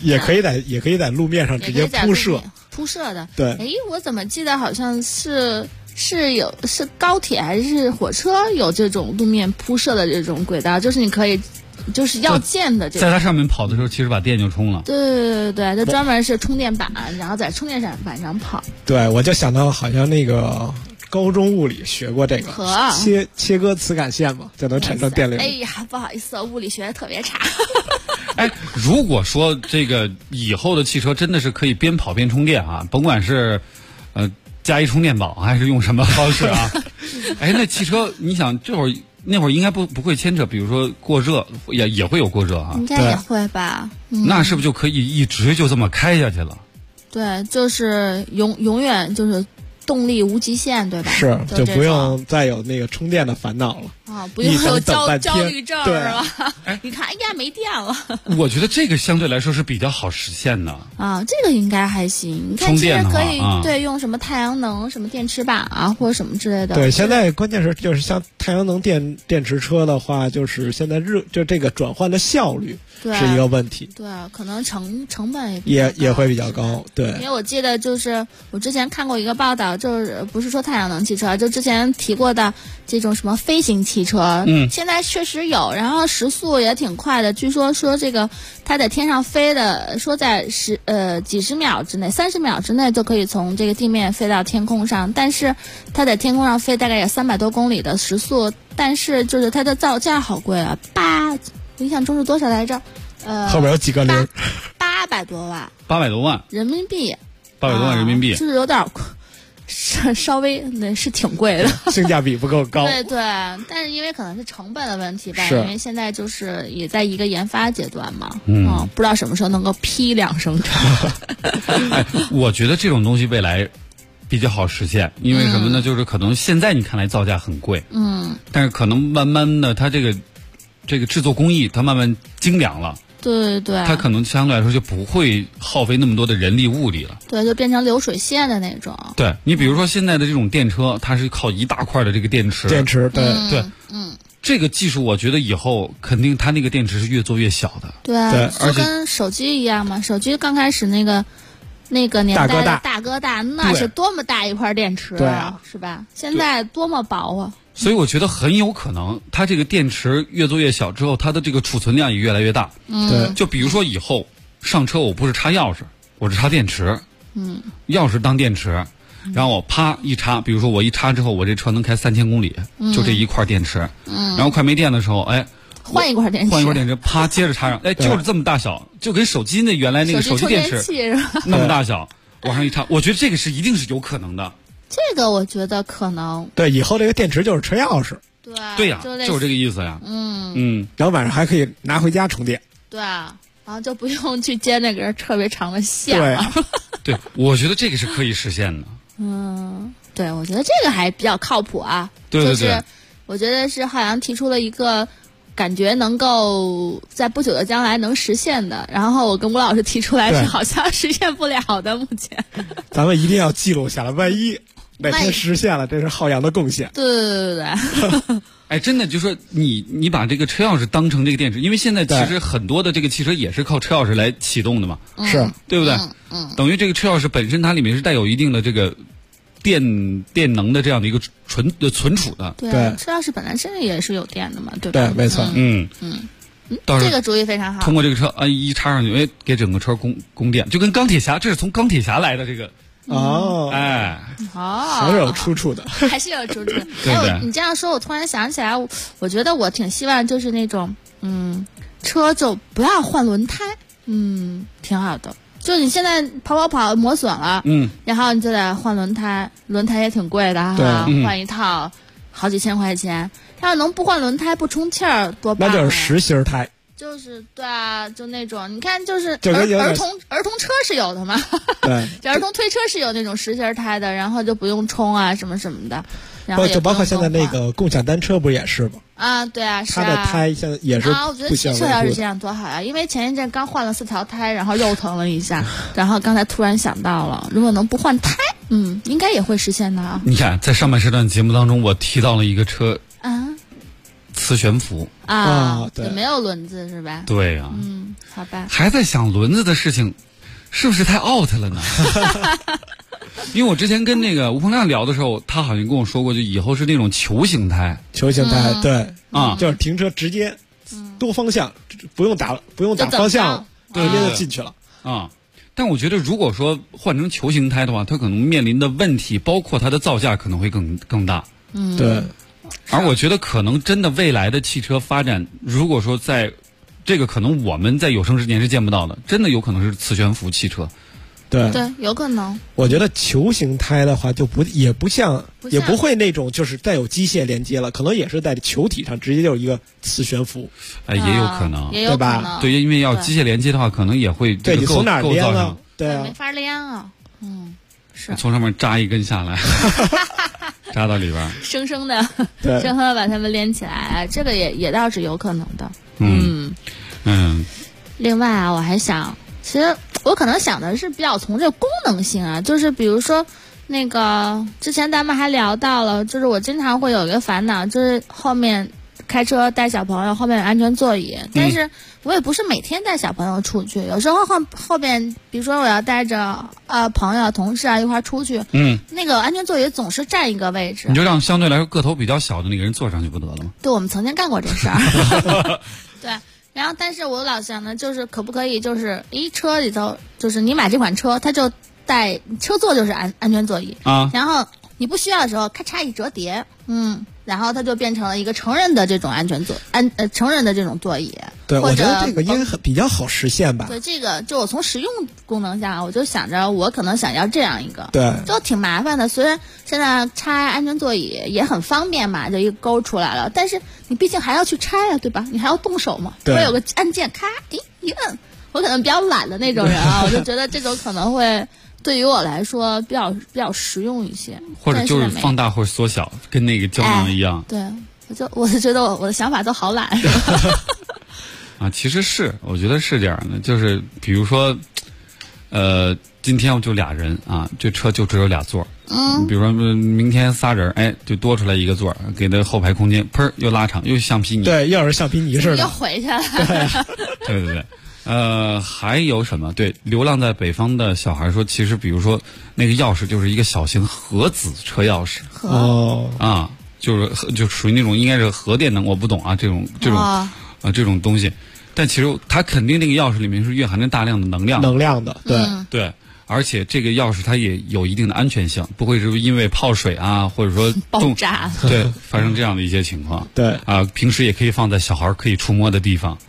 也可以在路面上直接铺设的。 对， 哎，我怎么记得好像是高铁还是火车有这种路面铺设的这种轨道，就是你可以。就是要建的这在它上面跑的时候，其实把电就充了。 对，它专门是充电板，然后在充电板上跑。 对，我就想到好像那个高中物理学过这个切割磁感线嘛，就能产生电流。 哎呀，不好意思，物理学的特别差。 哎，如果说这个以后的汽车真的是可以边跑边充电啊，甭管是加一充电宝还是用什么方式啊，哎，那汽车你想那会儿应该不会牵扯，比如说过热也会有过热啊， 应该也会吧。 那是不是就可以一直就这么开下去了？ 对，就是永远就是动力无极限，对吧？ 是，就不用再有那个充电的烦恼了啊，不用有焦虑症了。 哎， 你看，哎呀，没电了。 我觉得这个相对来说是比较好实现的啊，这个应该还行。你看，其实可以对用什么太阳能、什么电池板啊，或者什么之类的。 对，现在关键是就是像太阳能电池车的话，就是现在就这个转换的效率是一个问题。 对，可能成本也会比较高。对， 因为我记得就是我之前看过一个报道，就是不是说太阳能汽车，就之前提过的这种什么飞行汽车，现在确实有，然后时速也挺快的。据说这个它在天上飞的，说在几十秒之内，30秒之内就可以从这个地面飞到天空上，但是它在天空上飞大概也300多公里的时速，但是就是它的造价好贵啊，我印象中是多少来着？ 后边有几个零 ，800多万 ，800多万人民币 ，800多万人民币， 就是有点稍微是挺贵的， 性价比不够高。 对，但是因为可能是成本的问题吧，因为现在就是也在一个研发阶段嘛，不知道什么时候能够批量生产。 哎，我觉得这种东西未来比较好实现，因为什么呢？就是可能现在你看来造价很贵，但是可能慢慢的它这个制作工艺它慢慢精良了。 对， 它可能相对来说就不会耗费那么多的人力物力了。 对，就变成流水线的那种。 对，你比如说现在的这种电车，它是靠一大块的这个电池。 对， 这个技术我觉得以后肯定它那个电池是越做越小的。 对，就跟手机一样嘛，手机刚开始那个年代的大哥大，那是多么大一块电池啊，是吧？现在多么薄啊！ 所以我觉得很有可能，它这个电池越做越小之后，它的这个储存量也越来越大。 对， 就比如说以后上车，我不是插钥匙，我是插电池。钥匙当电池，然后我啪一插，比如说我一插之后，我这车能开3000公里，就这一块电池。然后快没电的时候，哎， 换一块电池， 啪接着插上，哎，就是这么大小，就跟手机原来那个手机电池那么大小，往上一插，我觉得这个一定是有可能的。 这个我觉得可能对，以后这个电池就是车钥匙。 对呀，就是这个意思呀。 然后晚上还可以拿回家充电。 对啊，然后就不用去接那根特别长的线了。 对，我觉得这个是可以实现的。 对，我觉得这个还比较靠谱啊。 对， 就是我觉得是浩洋提出了一个感觉能够在不久的将来能实现的，然后我跟吴老师提出来是好像实现不了的，目前。 咱们一定要记录下来，万一哪天实现了，这是浩洋的贡献。 对。 哎，真的就说你把这个车钥匙当成这个电池，因为现在其实很多的这个汽车也是靠车钥匙来启动的嘛， 是对不对？等于这个车钥匙本身它里面是带有一定的这个电能的这样的一个存储的。 对，车钥匙本来身上也是有电的嘛，对吧？ 对，没错。 这个主意非常好。 通过这个车一插上去，哎，给整个车供电，就跟钢铁侠，这是从钢铁侠来的这个。 还是有出处的， 还是有出处的。哎，你这样说，我突然想起来，我觉得我挺希望就是那种，车就不要换轮胎，挺好的。就你现在跑磨损了，然后你就得换轮胎，轮胎也挺贵的哈，换一套好几千块钱。要是能不换轮胎不充气儿，多棒！ 那就是实心胎。 就是对啊，就那种你看，就是儿童车是有的嘛， 对， 儿童推车是有那种实心胎的，然后就不用充啊什么什么的，然后就包括现在那个共享单车不也是吗？ 啊，对啊，是啊， 它的胎现在也是我觉得汽车要是这样多好呀！因为前一阵刚换了4条胎，然后肉疼了一下，然后刚才突然想到了，如果能不换胎，应该也会实现的啊。 你看，在上半时段节目当中，我提到了一个车磁悬浮对，没有轮子是吧？ 对呀， 好吧， 还在想轮子的事情，是不是太 out 了呢？因为我之前跟那个吴鹏亮聊的时候，他好像跟我说过，就以后是那种球形胎， 对啊， 就是停车直接多方向，不用打方向，直接就进去了啊。但我觉得，如果说换成球形胎的话，它可能面临的问题，包括它的造价可能会更大。 对。 而我觉得，可能真的未来的汽车发展，如果说在这个可能我们在有生之年是见不到的，真的有可能是磁悬浮汽车。 对， 有可能。 我觉得球形胎的话，也不会那种就是带有机械连接了，可能也是在球体上直接就是一个磁悬浮。 也有可能， 对吧？ 对，因为要机械连接的话，可能也会对你从哪儿连啊？对啊， 没法连啊。是从上面扎一根下来，扎到里边， 生生的把它们连起来，这个也倒是有可能的。另外啊，我还想，其实我可能想的是比较从这个功能性啊，就是比如说那个之前咱们还聊到了，就是我经常会有一个烦恼，就是后面开车带小朋友后面有安全座椅，但是我也不是每天带小朋友出去，有时候后边比如说我要带着朋友同事啊一块出去，那个安全座椅总是占一个位置， 你就让相对来说个头比较小的那个人坐上去不得了吗？ 对，我们曾经干过这事儿。对，然后但是我老想呢，就是可不可以就是车里头就是你买这款车，它就带车座就是安全座椅啊， 然后你不需要的时候咔嚓一折叠，然后它就变成了一个成人的这种成人的这种座椅。 对，我觉得这个应该比较好实现吧。 对，这个就我从实用功能上，我就想着我可能想要这样一个， 对， 就挺麻烦的。虽然现在拆安全座椅也很方便嘛，就一个钩出来了，但是你毕竟还要去拆啊，对吧？你还要动手嘛，会有个按键，咔一摁。我可能比较懒的那种人啊，我就觉得这种可能会对于我来说比较实用一些， 或者就是放大或者缩小，跟那个胶囊一样。 对，我就觉得我的想法都好懒。 啊，其实我觉得是这样的，就是比如说，今天我就俩人啊，这车就只有俩座。比如说明天仨人，就多出来一个座，给他后排空间，砰又拉长，又橡皮泥。 对，要是橡皮泥似的， 又回去了。 对。还有什么？对，流浪在北方的小孩说，其实比如说那个钥匙就是一个小型核子车钥匙。就属于那种应该是核电能，我不懂啊，这种这种东西，但其实它肯定那个钥匙里面是蕴含着大量的能量的， 对，而且这个钥匙它也有一定的安全性，不会是因为泡水啊，或者说爆炸， 对，发生这样的一些情况。 对平时也可以放在小孩可以触摸的地方。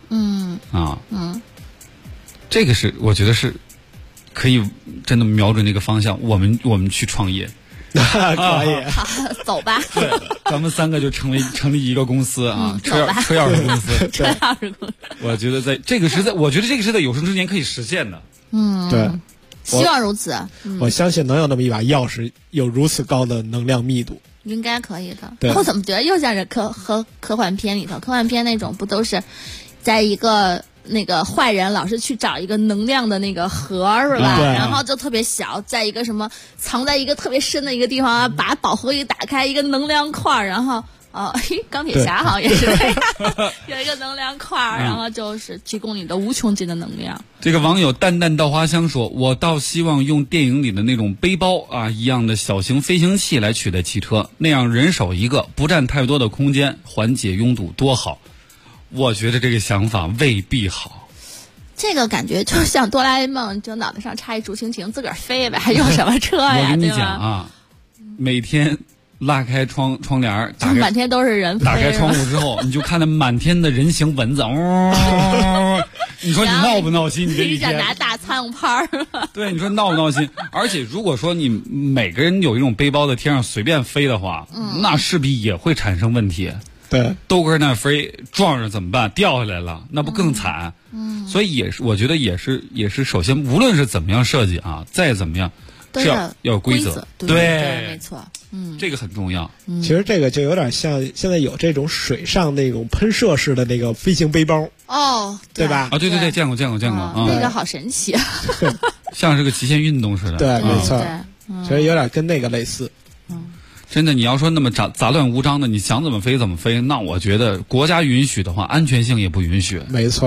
这个是我觉得是可以真的瞄准那个方向，我们去创业。 可以， 好，走吧。 对，咱们3个就成立一个公司啊，车钥匙公司。 车钥匙公司。 我觉得我觉得这个是在有生之年可以实现的。 对， 希望如此。 我相信能有那么一把钥匙，有如此高的能量密度， 应该可以的。 对， 我怎么觉得又像是科幻片里头，科幻片那种不都是在一个那个坏人老是去找一个能量的那个盒是吧？然后就特别小，在一个什么藏在一个特别深的一个地方啊，把宝盒一打开，一个能量块，然后钢铁侠好像也是这样，有一个能量块，然后就是提供你的无穷尽的能量。 这个网友淡淡稻花香说，我倒希望用电影里的那种背包啊一样的小型飞行器来取代汽车，那样人手一个，不占太多的空间，缓解拥堵，多好。我觉得这个想法未必好， 这个感觉就像哆啦 A 梦，就脑袋上插一竹蜻蜓自个儿飞呗，还用什么车呀？ 我跟你讲啊，每天拉开窗帘， 满天都是人， 打开窗户之后，你就看到满天的人形蚊子，你说你闹不闹心？你这一天拿大苍蝇拍对，你说闹不闹心？而且如果说你每个人有一种背包在天上随便飞的话，那势必也会产生问题。 对， 都跟那飞，撞上怎么办？掉下来了，那不更惨？所以我觉得也是，首先无论是怎么样设计啊，再怎么样，是要有规则。 对，没错， 这个很重要。 其实这个就有点像现在有这种水上那种喷射式的那个飞行背包。对吧？ 对，见过。 那个好神奇啊， 像是个极限运动似的。 对，没错，其实有点跟那个类似。 真的，你要说那么杂乱无章的，你想怎么飞怎么飞，那我觉得国家允许的话，安全性也不允许。 没错。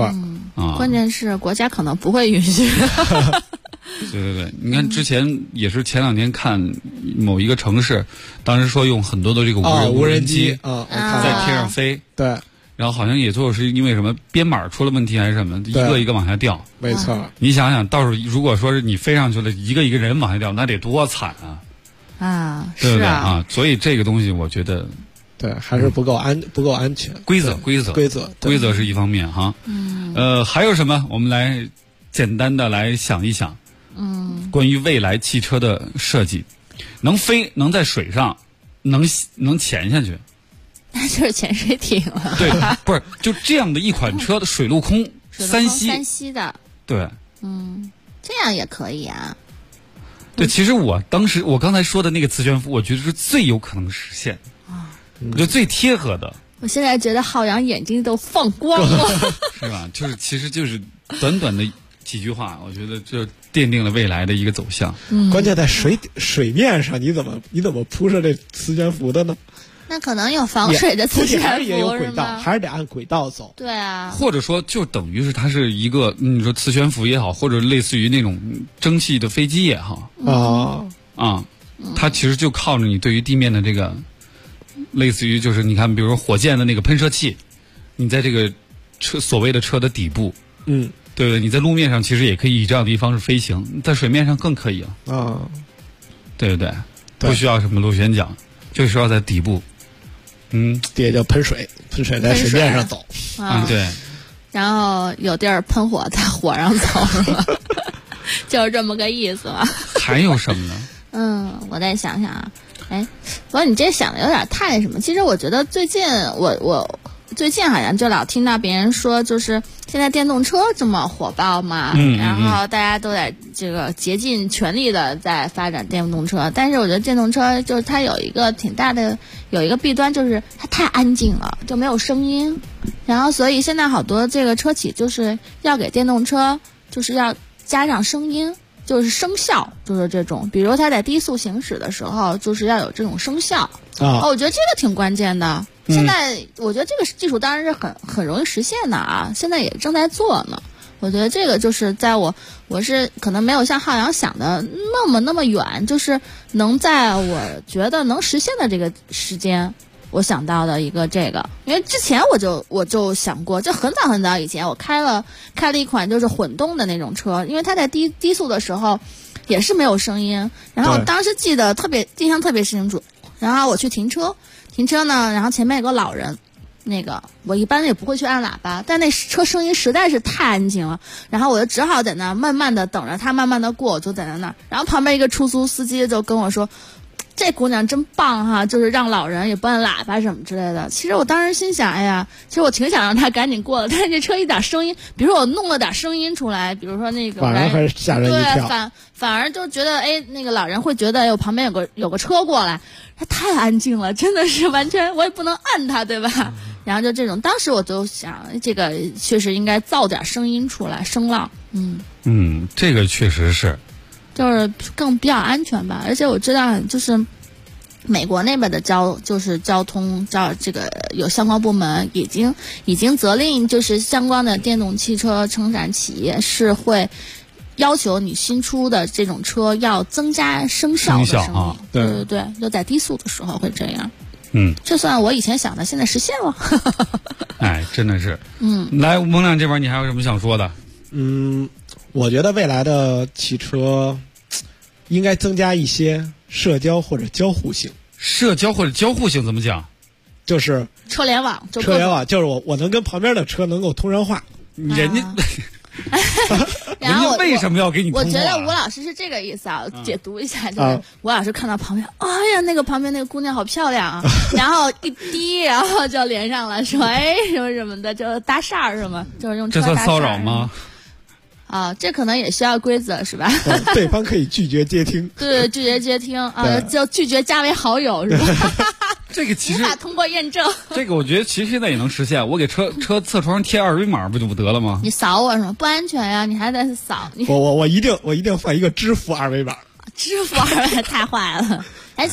啊。 关键是国家可能不会允许。 对，你看之前也是前2天看某一个城市，当时说用很多的这个无人机在天上飞， 对， 然后好像也就是因为什么编码出了问题还是什么，一个一个往下掉。 没错， 你想想，到时候如果说是你飞上去了，一个一个人往下掉，那得多惨啊！对不对啊？所以这个东西我觉得， 对，还是不够安全。 规则是一方面哈。还有什么？我们来简单的来想一想。关于未来汽车的设计，能飞，能在水上，能潜下去， 那就是潜水艇了。 对，不是就这样的一款车的水陆空三栖的。 对， 这样也可以啊。 对，其实我刚才说的那个磁悬浮，我觉得是最有可能实现我觉得最贴合的。 我现在觉得浩洋眼睛都放光了， 是吧？其实就是短短的几句话，我觉得就奠定了未来的一个走向。 关键在水面上，你怎么铺设这磁悬浮的呢？ 那可能有防水的磁悬浮， 也有轨道，还是得按轨道走。 对啊， 或者说就等于是它是一个，你说磁悬浮也好，或者类似于那种蒸汽的飞机也好它其实就靠着你对于地面的这个，类似于就是你看，比如说火箭的那个喷射器，你在这个所谓的车的底部，对不对？你在路面上其实也可以以这样的一方式飞行，在水面上更可以对不对？不需要什么螺旋桨，就需要在底部。 底下叫喷水在水面上走对， 然后有地儿喷火，在火上走，就是这么个意思吧。 还有什么呢？我再想想啊，不过你这想的有点太什么。其实我觉得最近我最近好像就老听到别人说，就是现在电动车这么火爆嘛，然后大家都在这个竭尽全力的在发展电动车。但是我觉得电动车就是它有一个挺大的有一个弊端，就是它太安静了，就没有声音。然后所以现在好多这个车企就是要给电动车就是要加上声音，就是声效，就是这种，比如它在低速行驶的时候，就是要有这种声效我觉得这个挺关键的。现在我觉得这个技术当然是很容易实现的啊，现在也正在做呢。我觉得这个就是在我是可能没有像浩洋想的那么远，就是能在我觉得能实现的这个时间，我想到的一个这个。因为之前我就想过，就很早以前我开了一款就是混动的那种车，因为它在低速的时候也是没有声音，然后当时印象特别清楚。然后我去停车呢，然后前面有个老人，那个我一般也不会去按喇叭，但那车声音实在是太安静了，然后我就只好在那慢慢的等着他慢慢的过，我就在那儿。然后旁边一个出租司机就跟我说，这姑娘真棒哈，就是让老人也不按喇叭什么之类的。其实我当时心想，其实我挺想让他赶紧过的，但是这车一点声音，比如说我弄了点声音出来，比如说那个反而还是吓人一跳。 对，反而就觉得那个老人会觉得我旁边有个车过来，他太安静了，真的是完全我也不能按他，对吧？然后就这种，当时我就想，这个确实应该造点声音出来，声浪。 这个确实是。 就是更比较安全吧，而且我知道，就是美国那边的交通这个有相关部门已经责令，就是相关的电动汽车生产企业是会要求你新出的这种车要增加声效的声音。对，就在低速的时候会这样。这算我以前想的，现在实现了。 真的是。来，孟亮这边你还有什么想说的？ 我觉得未来的汽车应该增加一些社交或者交互性。 社交或者交互性怎么讲？ 就是车联网， 就是我能跟旁边的车能够通上话。 人家人家为什么要给你通话？ 我觉得吴老师是这个意思啊，解读一下，就是吴老师看到旁边，哎呀，那个旁边那个姑娘好漂亮啊，然后一滴，然后就连上了，说什么什么的，就搭讪什么，就是用车搭讪。 这算骚扰吗？ 这可能也需要规则是吧？ 对方可以拒绝接听。 对，拒绝接听就拒绝加为好友是吧？ 这个其实无法通过验证。 这个我觉得其实现在也能实现，我给车侧窗上贴二维码不就不得了吗？ 你扫我什么不安全呀？你还得扫你。 我一定放一个支付二维码。 支付二维码太坏了。其实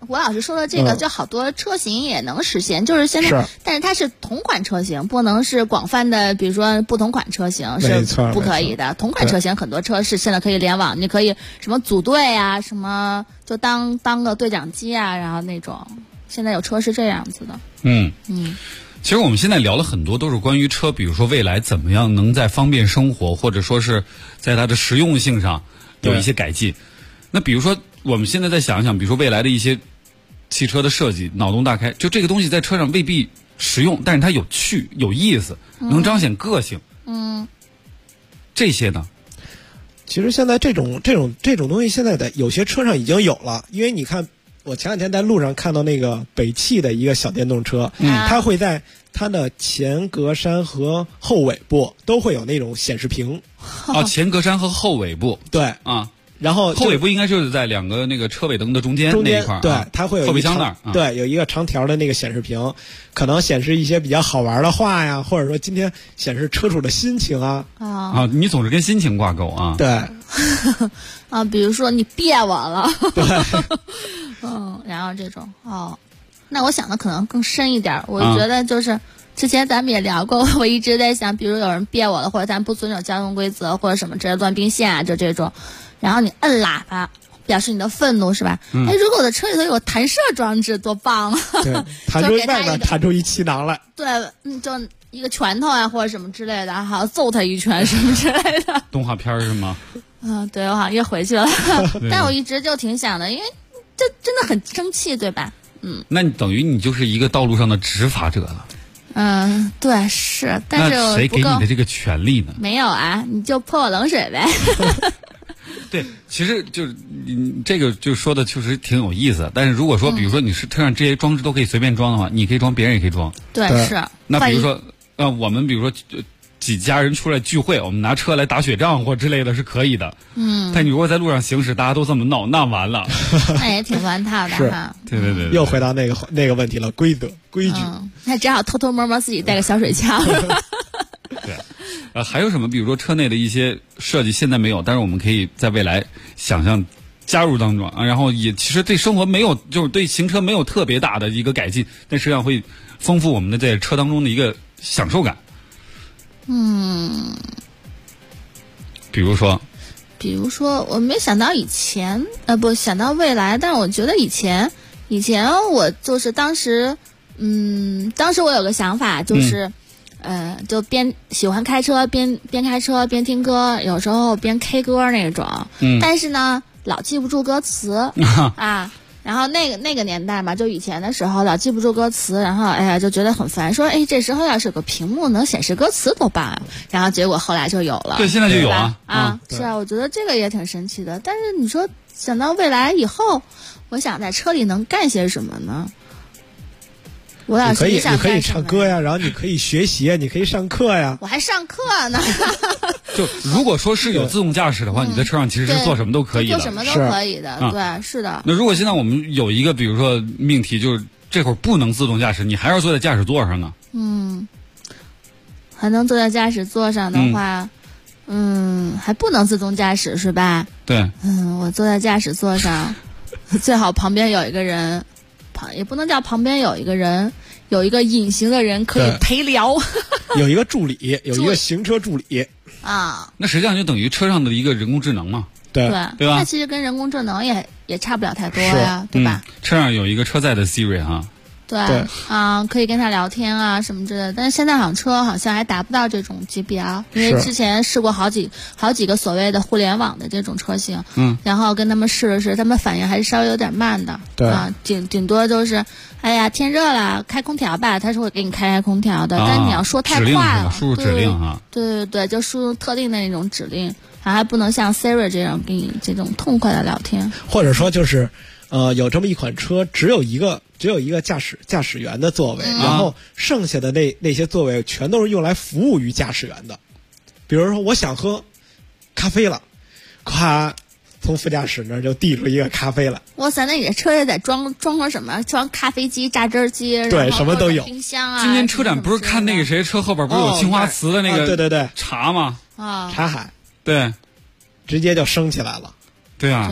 吴老师说的这个，就好多车型也能实现，就是现在，但是它是同款车型，不能是广泛的，比如说不同款车型是不可以的。同款车型很多车是现在可以联网，你可以什么组队啊，什么就当个对讲机啊，然后那种，现在有车是这样子的。 其实我们现在聊了很多，都是关于车，比如说未来怎么样能在方便生活，或者说是在它的实用性上有一些改进。那比如说我们现在再想一想，比如说未来的一些汽车的设计，脑洞大开，就这个东西在车上未必实用，但是它有趣、有意思，能彰显个性。这些呢？ 其实现在这种东西，现在在有些车上已经有了，因为你看。我前两天在路上看到那个北汽的一个小电动车，它会在它的前格栅和后尾部都会有那种显示屏。 前格栅和后尾部。 对啊， 然后后尾部应该就是在两个那个车尾灯的中间那一块。 对，它会有后备箱那儿。 对，有一个长条的那个显示屏，可能显示一些比较好玩的话呀，或者说今天显示车主的心情啊。 你总是跟心情挂钩啊。 对。 比如说你别我了。 对。 然后这种那我想的可能更深一点。我觉得就是之前咱们也聊过，我一直在想，比如有人别我了，或者咱不遵守交通规则，或者什么之类乱并线啊，就这种，然后你摁喇叭表示你的愤怒是吧？如果我的车里头有弹射装置，多棒啊！ 对，弹出外面弹出一气囊来。 对，就一个拳头啊，或者什么之类的，还要揍他一拳什么之类的。 动画片是吗？ 对，我好像又回去了。但我一直就挺想的，因为这真的很生气，对吧？ 那你等于你就是一个道路上的执法者了。 对，是，但是那谁给你的这个权利呢？ 没有啊，你就泼我冷水呗。 对，其实就是这个就说的确实挺有意思。但是如果说，比如说你是车上这些装置都可以随便装的话，你可以装，别人也可以装。 对，是。 那比如说，我们比如说几家人出来聚会，我们拿车来打雪仗或之类的是可以的。但你如果在路上行驶，大家都这么闹，那完了。 那也挺乱套的哈。 对， 又回到那个问题了，规矩。 那只好偷偷摸摸自己带个小水枪。 对，还有什么？比如说车内的一些设计现在没有，但是我们可以在未来想象加入当中啊。然后也其实对生活没有，就是对行车没有特别大的一个改进，但实际上会丰富我们的在车当中的一个享受感。比如说，我没想到以前，想到未来，但是我觉得以前我就是当时我有个想法，就是。就边喜欢开车边开车边听歌，有时候边 K 歌那种。但是呢，老记不住歌词啊。然后那个年代嘛，就以前的时候老记不住歌词，然后就觉得很烦，说这时候要是有个屏幕能显示歌词多棒啊！然后结果后来就有了。 对，现在就有啊。 是啊，我觉得这个也挺神奇的。但是你说想到未来以后，我想在车里能干些什么呢？ 你可以唱歌呀，然后你可以学习，你可以上课呀。 我还上课呢。 就如果说是有自动驾驶的话，你在车上其实是做什么都可以的， 做什么都可以的。对，是的。 那如果现在我们有一个，比如说命题，就是这会儿不能自动驾驶，你还要坐在驾驶座上呢？ 还能坐在驾驶座上的话，还不能自动驾驶是吧？ 对。 我坐在驾驶座上，最好旁边有一个人。也不能叫旁边有一个人，有一个隐形的人可以陪聊。 有一个助理，有一个行车助理啊。 那实际上就等于车上的一个人工智能嘛。 对吧？ 那其实跟人工智能也差不了太多呀，对吧？ 车上有一个车载的 Siri 哈。 对可以跟他聊天啊什么之类的，但是现在车好像还达不到这种级别啊，因为之前试过好几个所谓的互联网的这种车型，然后跟他们试了试，他们反应还是稍微有点慢的。 对顶多就是天热了开空调吧，他是会给你开空调的，但你要说太快了， 输入指令哈。 对，就输入特定的那种指令，还不能像 Siri 这样给你这种痛快的聊天。 或者说就是有这么一款车，只有一个驾驶员的座位，然后剩下的那些座位全都是用来服务于驾驶员的。比如说我想喝咖啡了，咵从副驾驶那儿就递出一个咖啡来。 哇塞，那你这车也得装上什么？装咖啡机、榨汁机， 对，什么都有。 冰箱啊。 今天车展不是看那个谁车后边不是有青花瓷的那个？ 对， 茶吗？ 茶海。 对， 直接就升起来了。 对啊。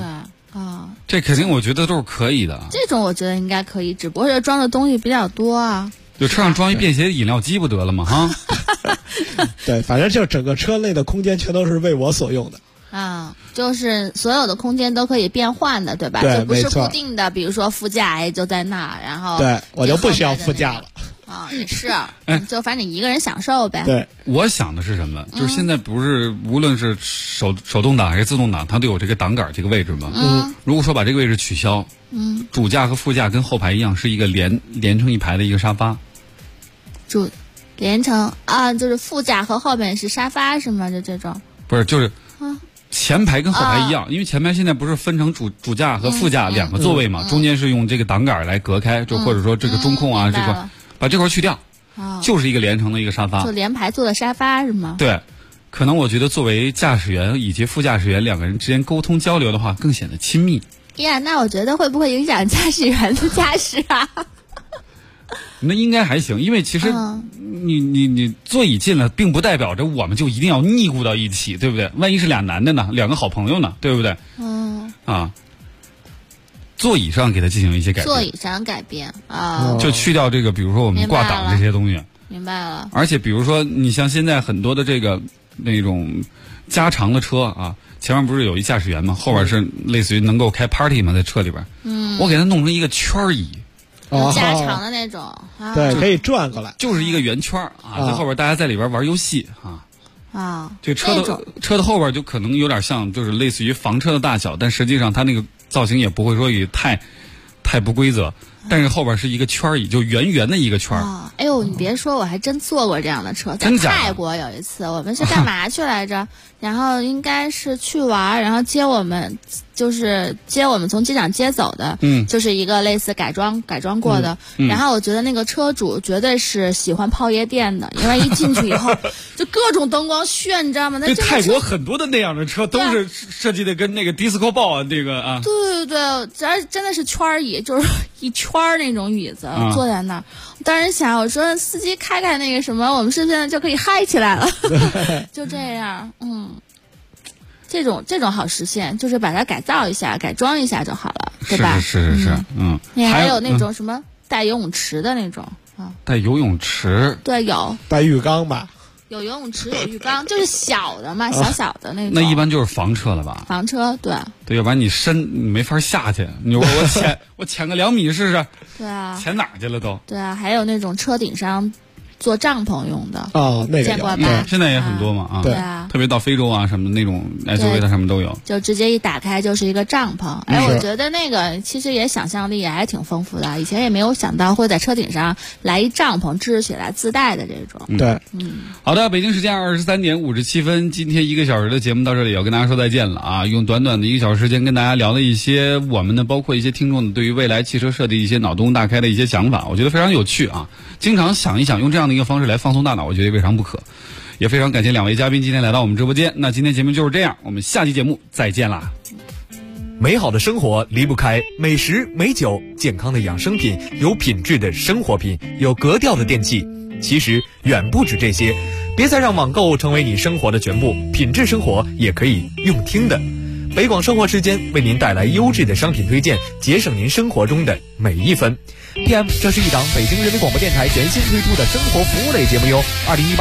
啊， 这肯定我觉得都是可以的。 这种我觉得应该可以，只不过是装的东西比较多啊。 就车上装一便携饮料机不得了吗？哈。 对，反正就整个车内的空间全都是为我所用的。 啊，就是所有的空间都可以变换的，对吧？ 对， 就不是没错固定的，比如说副驾就在那，然后对我就不需要副驾了。 啊，也是，就反正你一个人享受呗。 对， 我想的是什么？就是现在不是无论是手动挡还是自动挡，它都有这个挡杆这个位置吗？如果说把这个位置取消，主驾和副驾跟后排一样，是一个连成一排的一个沙发。 连成啊，就是副驾和后面是沙发是吗？就这种？ 不是，就是前排跟后排一样，因为前排现在不是分成主驾和副驾两个座位嘛，中间是用这个挡杆来隔开，就或者说这个中控啊这块，把这块去掉，就是一个连成的一个沙发， 就连排坐的沙发是吗？ 对，可能我觉得作为驾驶员以及副驾驶员两个人之间沟通交流的话，更显得亲密。 呀，那我觉得会不会影响驾驶员的驾驶啊？ 那应该还行，因为其实你座椅近了，并不代表着我们就一定要腻咕到一起，对不对？万一是俩男的呢，两个好朋友呢，对不对？座椅上给它进行一些改变。 座椅上改变啊， 就去掉这个，比如说我们挂档这些东西。 明白了。 而且比如说，你像现在很多的这个那种加长的车啊，前面不是有一驾驶员吗？后边是类似于能够开 party 嘛，在车里边。我给它弄成一个圈椅。 加长的那种， 对，可以转过来， 就是一个圆圈啊，在后边大家在里边玩游戏这车的后边就可能有点像，就是类似于房车的大小，但实际上它那个造型也不会说也太不规则，但是后边是一个圈椅，就圆圆的一个圈。 哎呦，你别说，我还真坐过这样的车，在泰国有一次，我们是干嘛去来着？然后应该是去玩，然后接我们从机场接走的，就是一个类似改装过的。然后我觉得那个车主绝对是喜欢泡夜店的，因为一进去以后就各种灯光炫，你知道吗？ 对，泰国很多的那样的车都是设计的跟那个 disco ball 那个啊。 对，而真的是圈椅，就是一圈那种椅子，坐在那儿。当时想，我说司机开那个什么，我们是不是现在就可以嗨起来了？就这样，这种好实现，就是把它改造一下、改装一下就好了，对吧？ 是， 还有那种什么带游泳池的那种啊， 带游泳池， 对，有带浴缸吧。 有游泳池，有浴缸，就是小的嘛，小的那种。 那一般就是房车了吧？ 房车，对， 要不然你没法下去。你说我潜个2米试试？ 对啊， 潜哪儿去了都？ 对啊，还有那种车顶上做帐篷用的那个见过吧？ 现在也很多嘛对啊， 特别到非洲啊什么那种 SUV 它上面都有， 就直接一打开就是一个帐篷。我觉得那个其实也想象力也还挺丰富的，以前也没有想到会在车顶上来一帐篷支起来自带的这种。 对， 好的，北京时间23点57分，今天1个小时的节目到这里要跟大家说再见了啊！用短短的1个小时时间跟大家聊了一些我们的，包括一些听众的对于未来汽车设计一些脑洞大开的一些想法，我觉得非常有趣啊！经常想一想，用这样的一个方式来放松大脑，我觉得未尝不可。也非常感谢2位嘉宾今天来到我们直播间。那今天节目就是这样，我们下期节目再见啦！ 美好的生活离不开美食、美酒、健康的养生品、有品质的生活品、有格调的电器。其实远不止这些，别再让网购成为你生活的全部，品质生活也可以用听的。北广生活之间为您带来优质的商品推荐，节省您生活中的每一分。PM， 这是一档北京人民广播电台全新推出的生活服务类节目哟。2018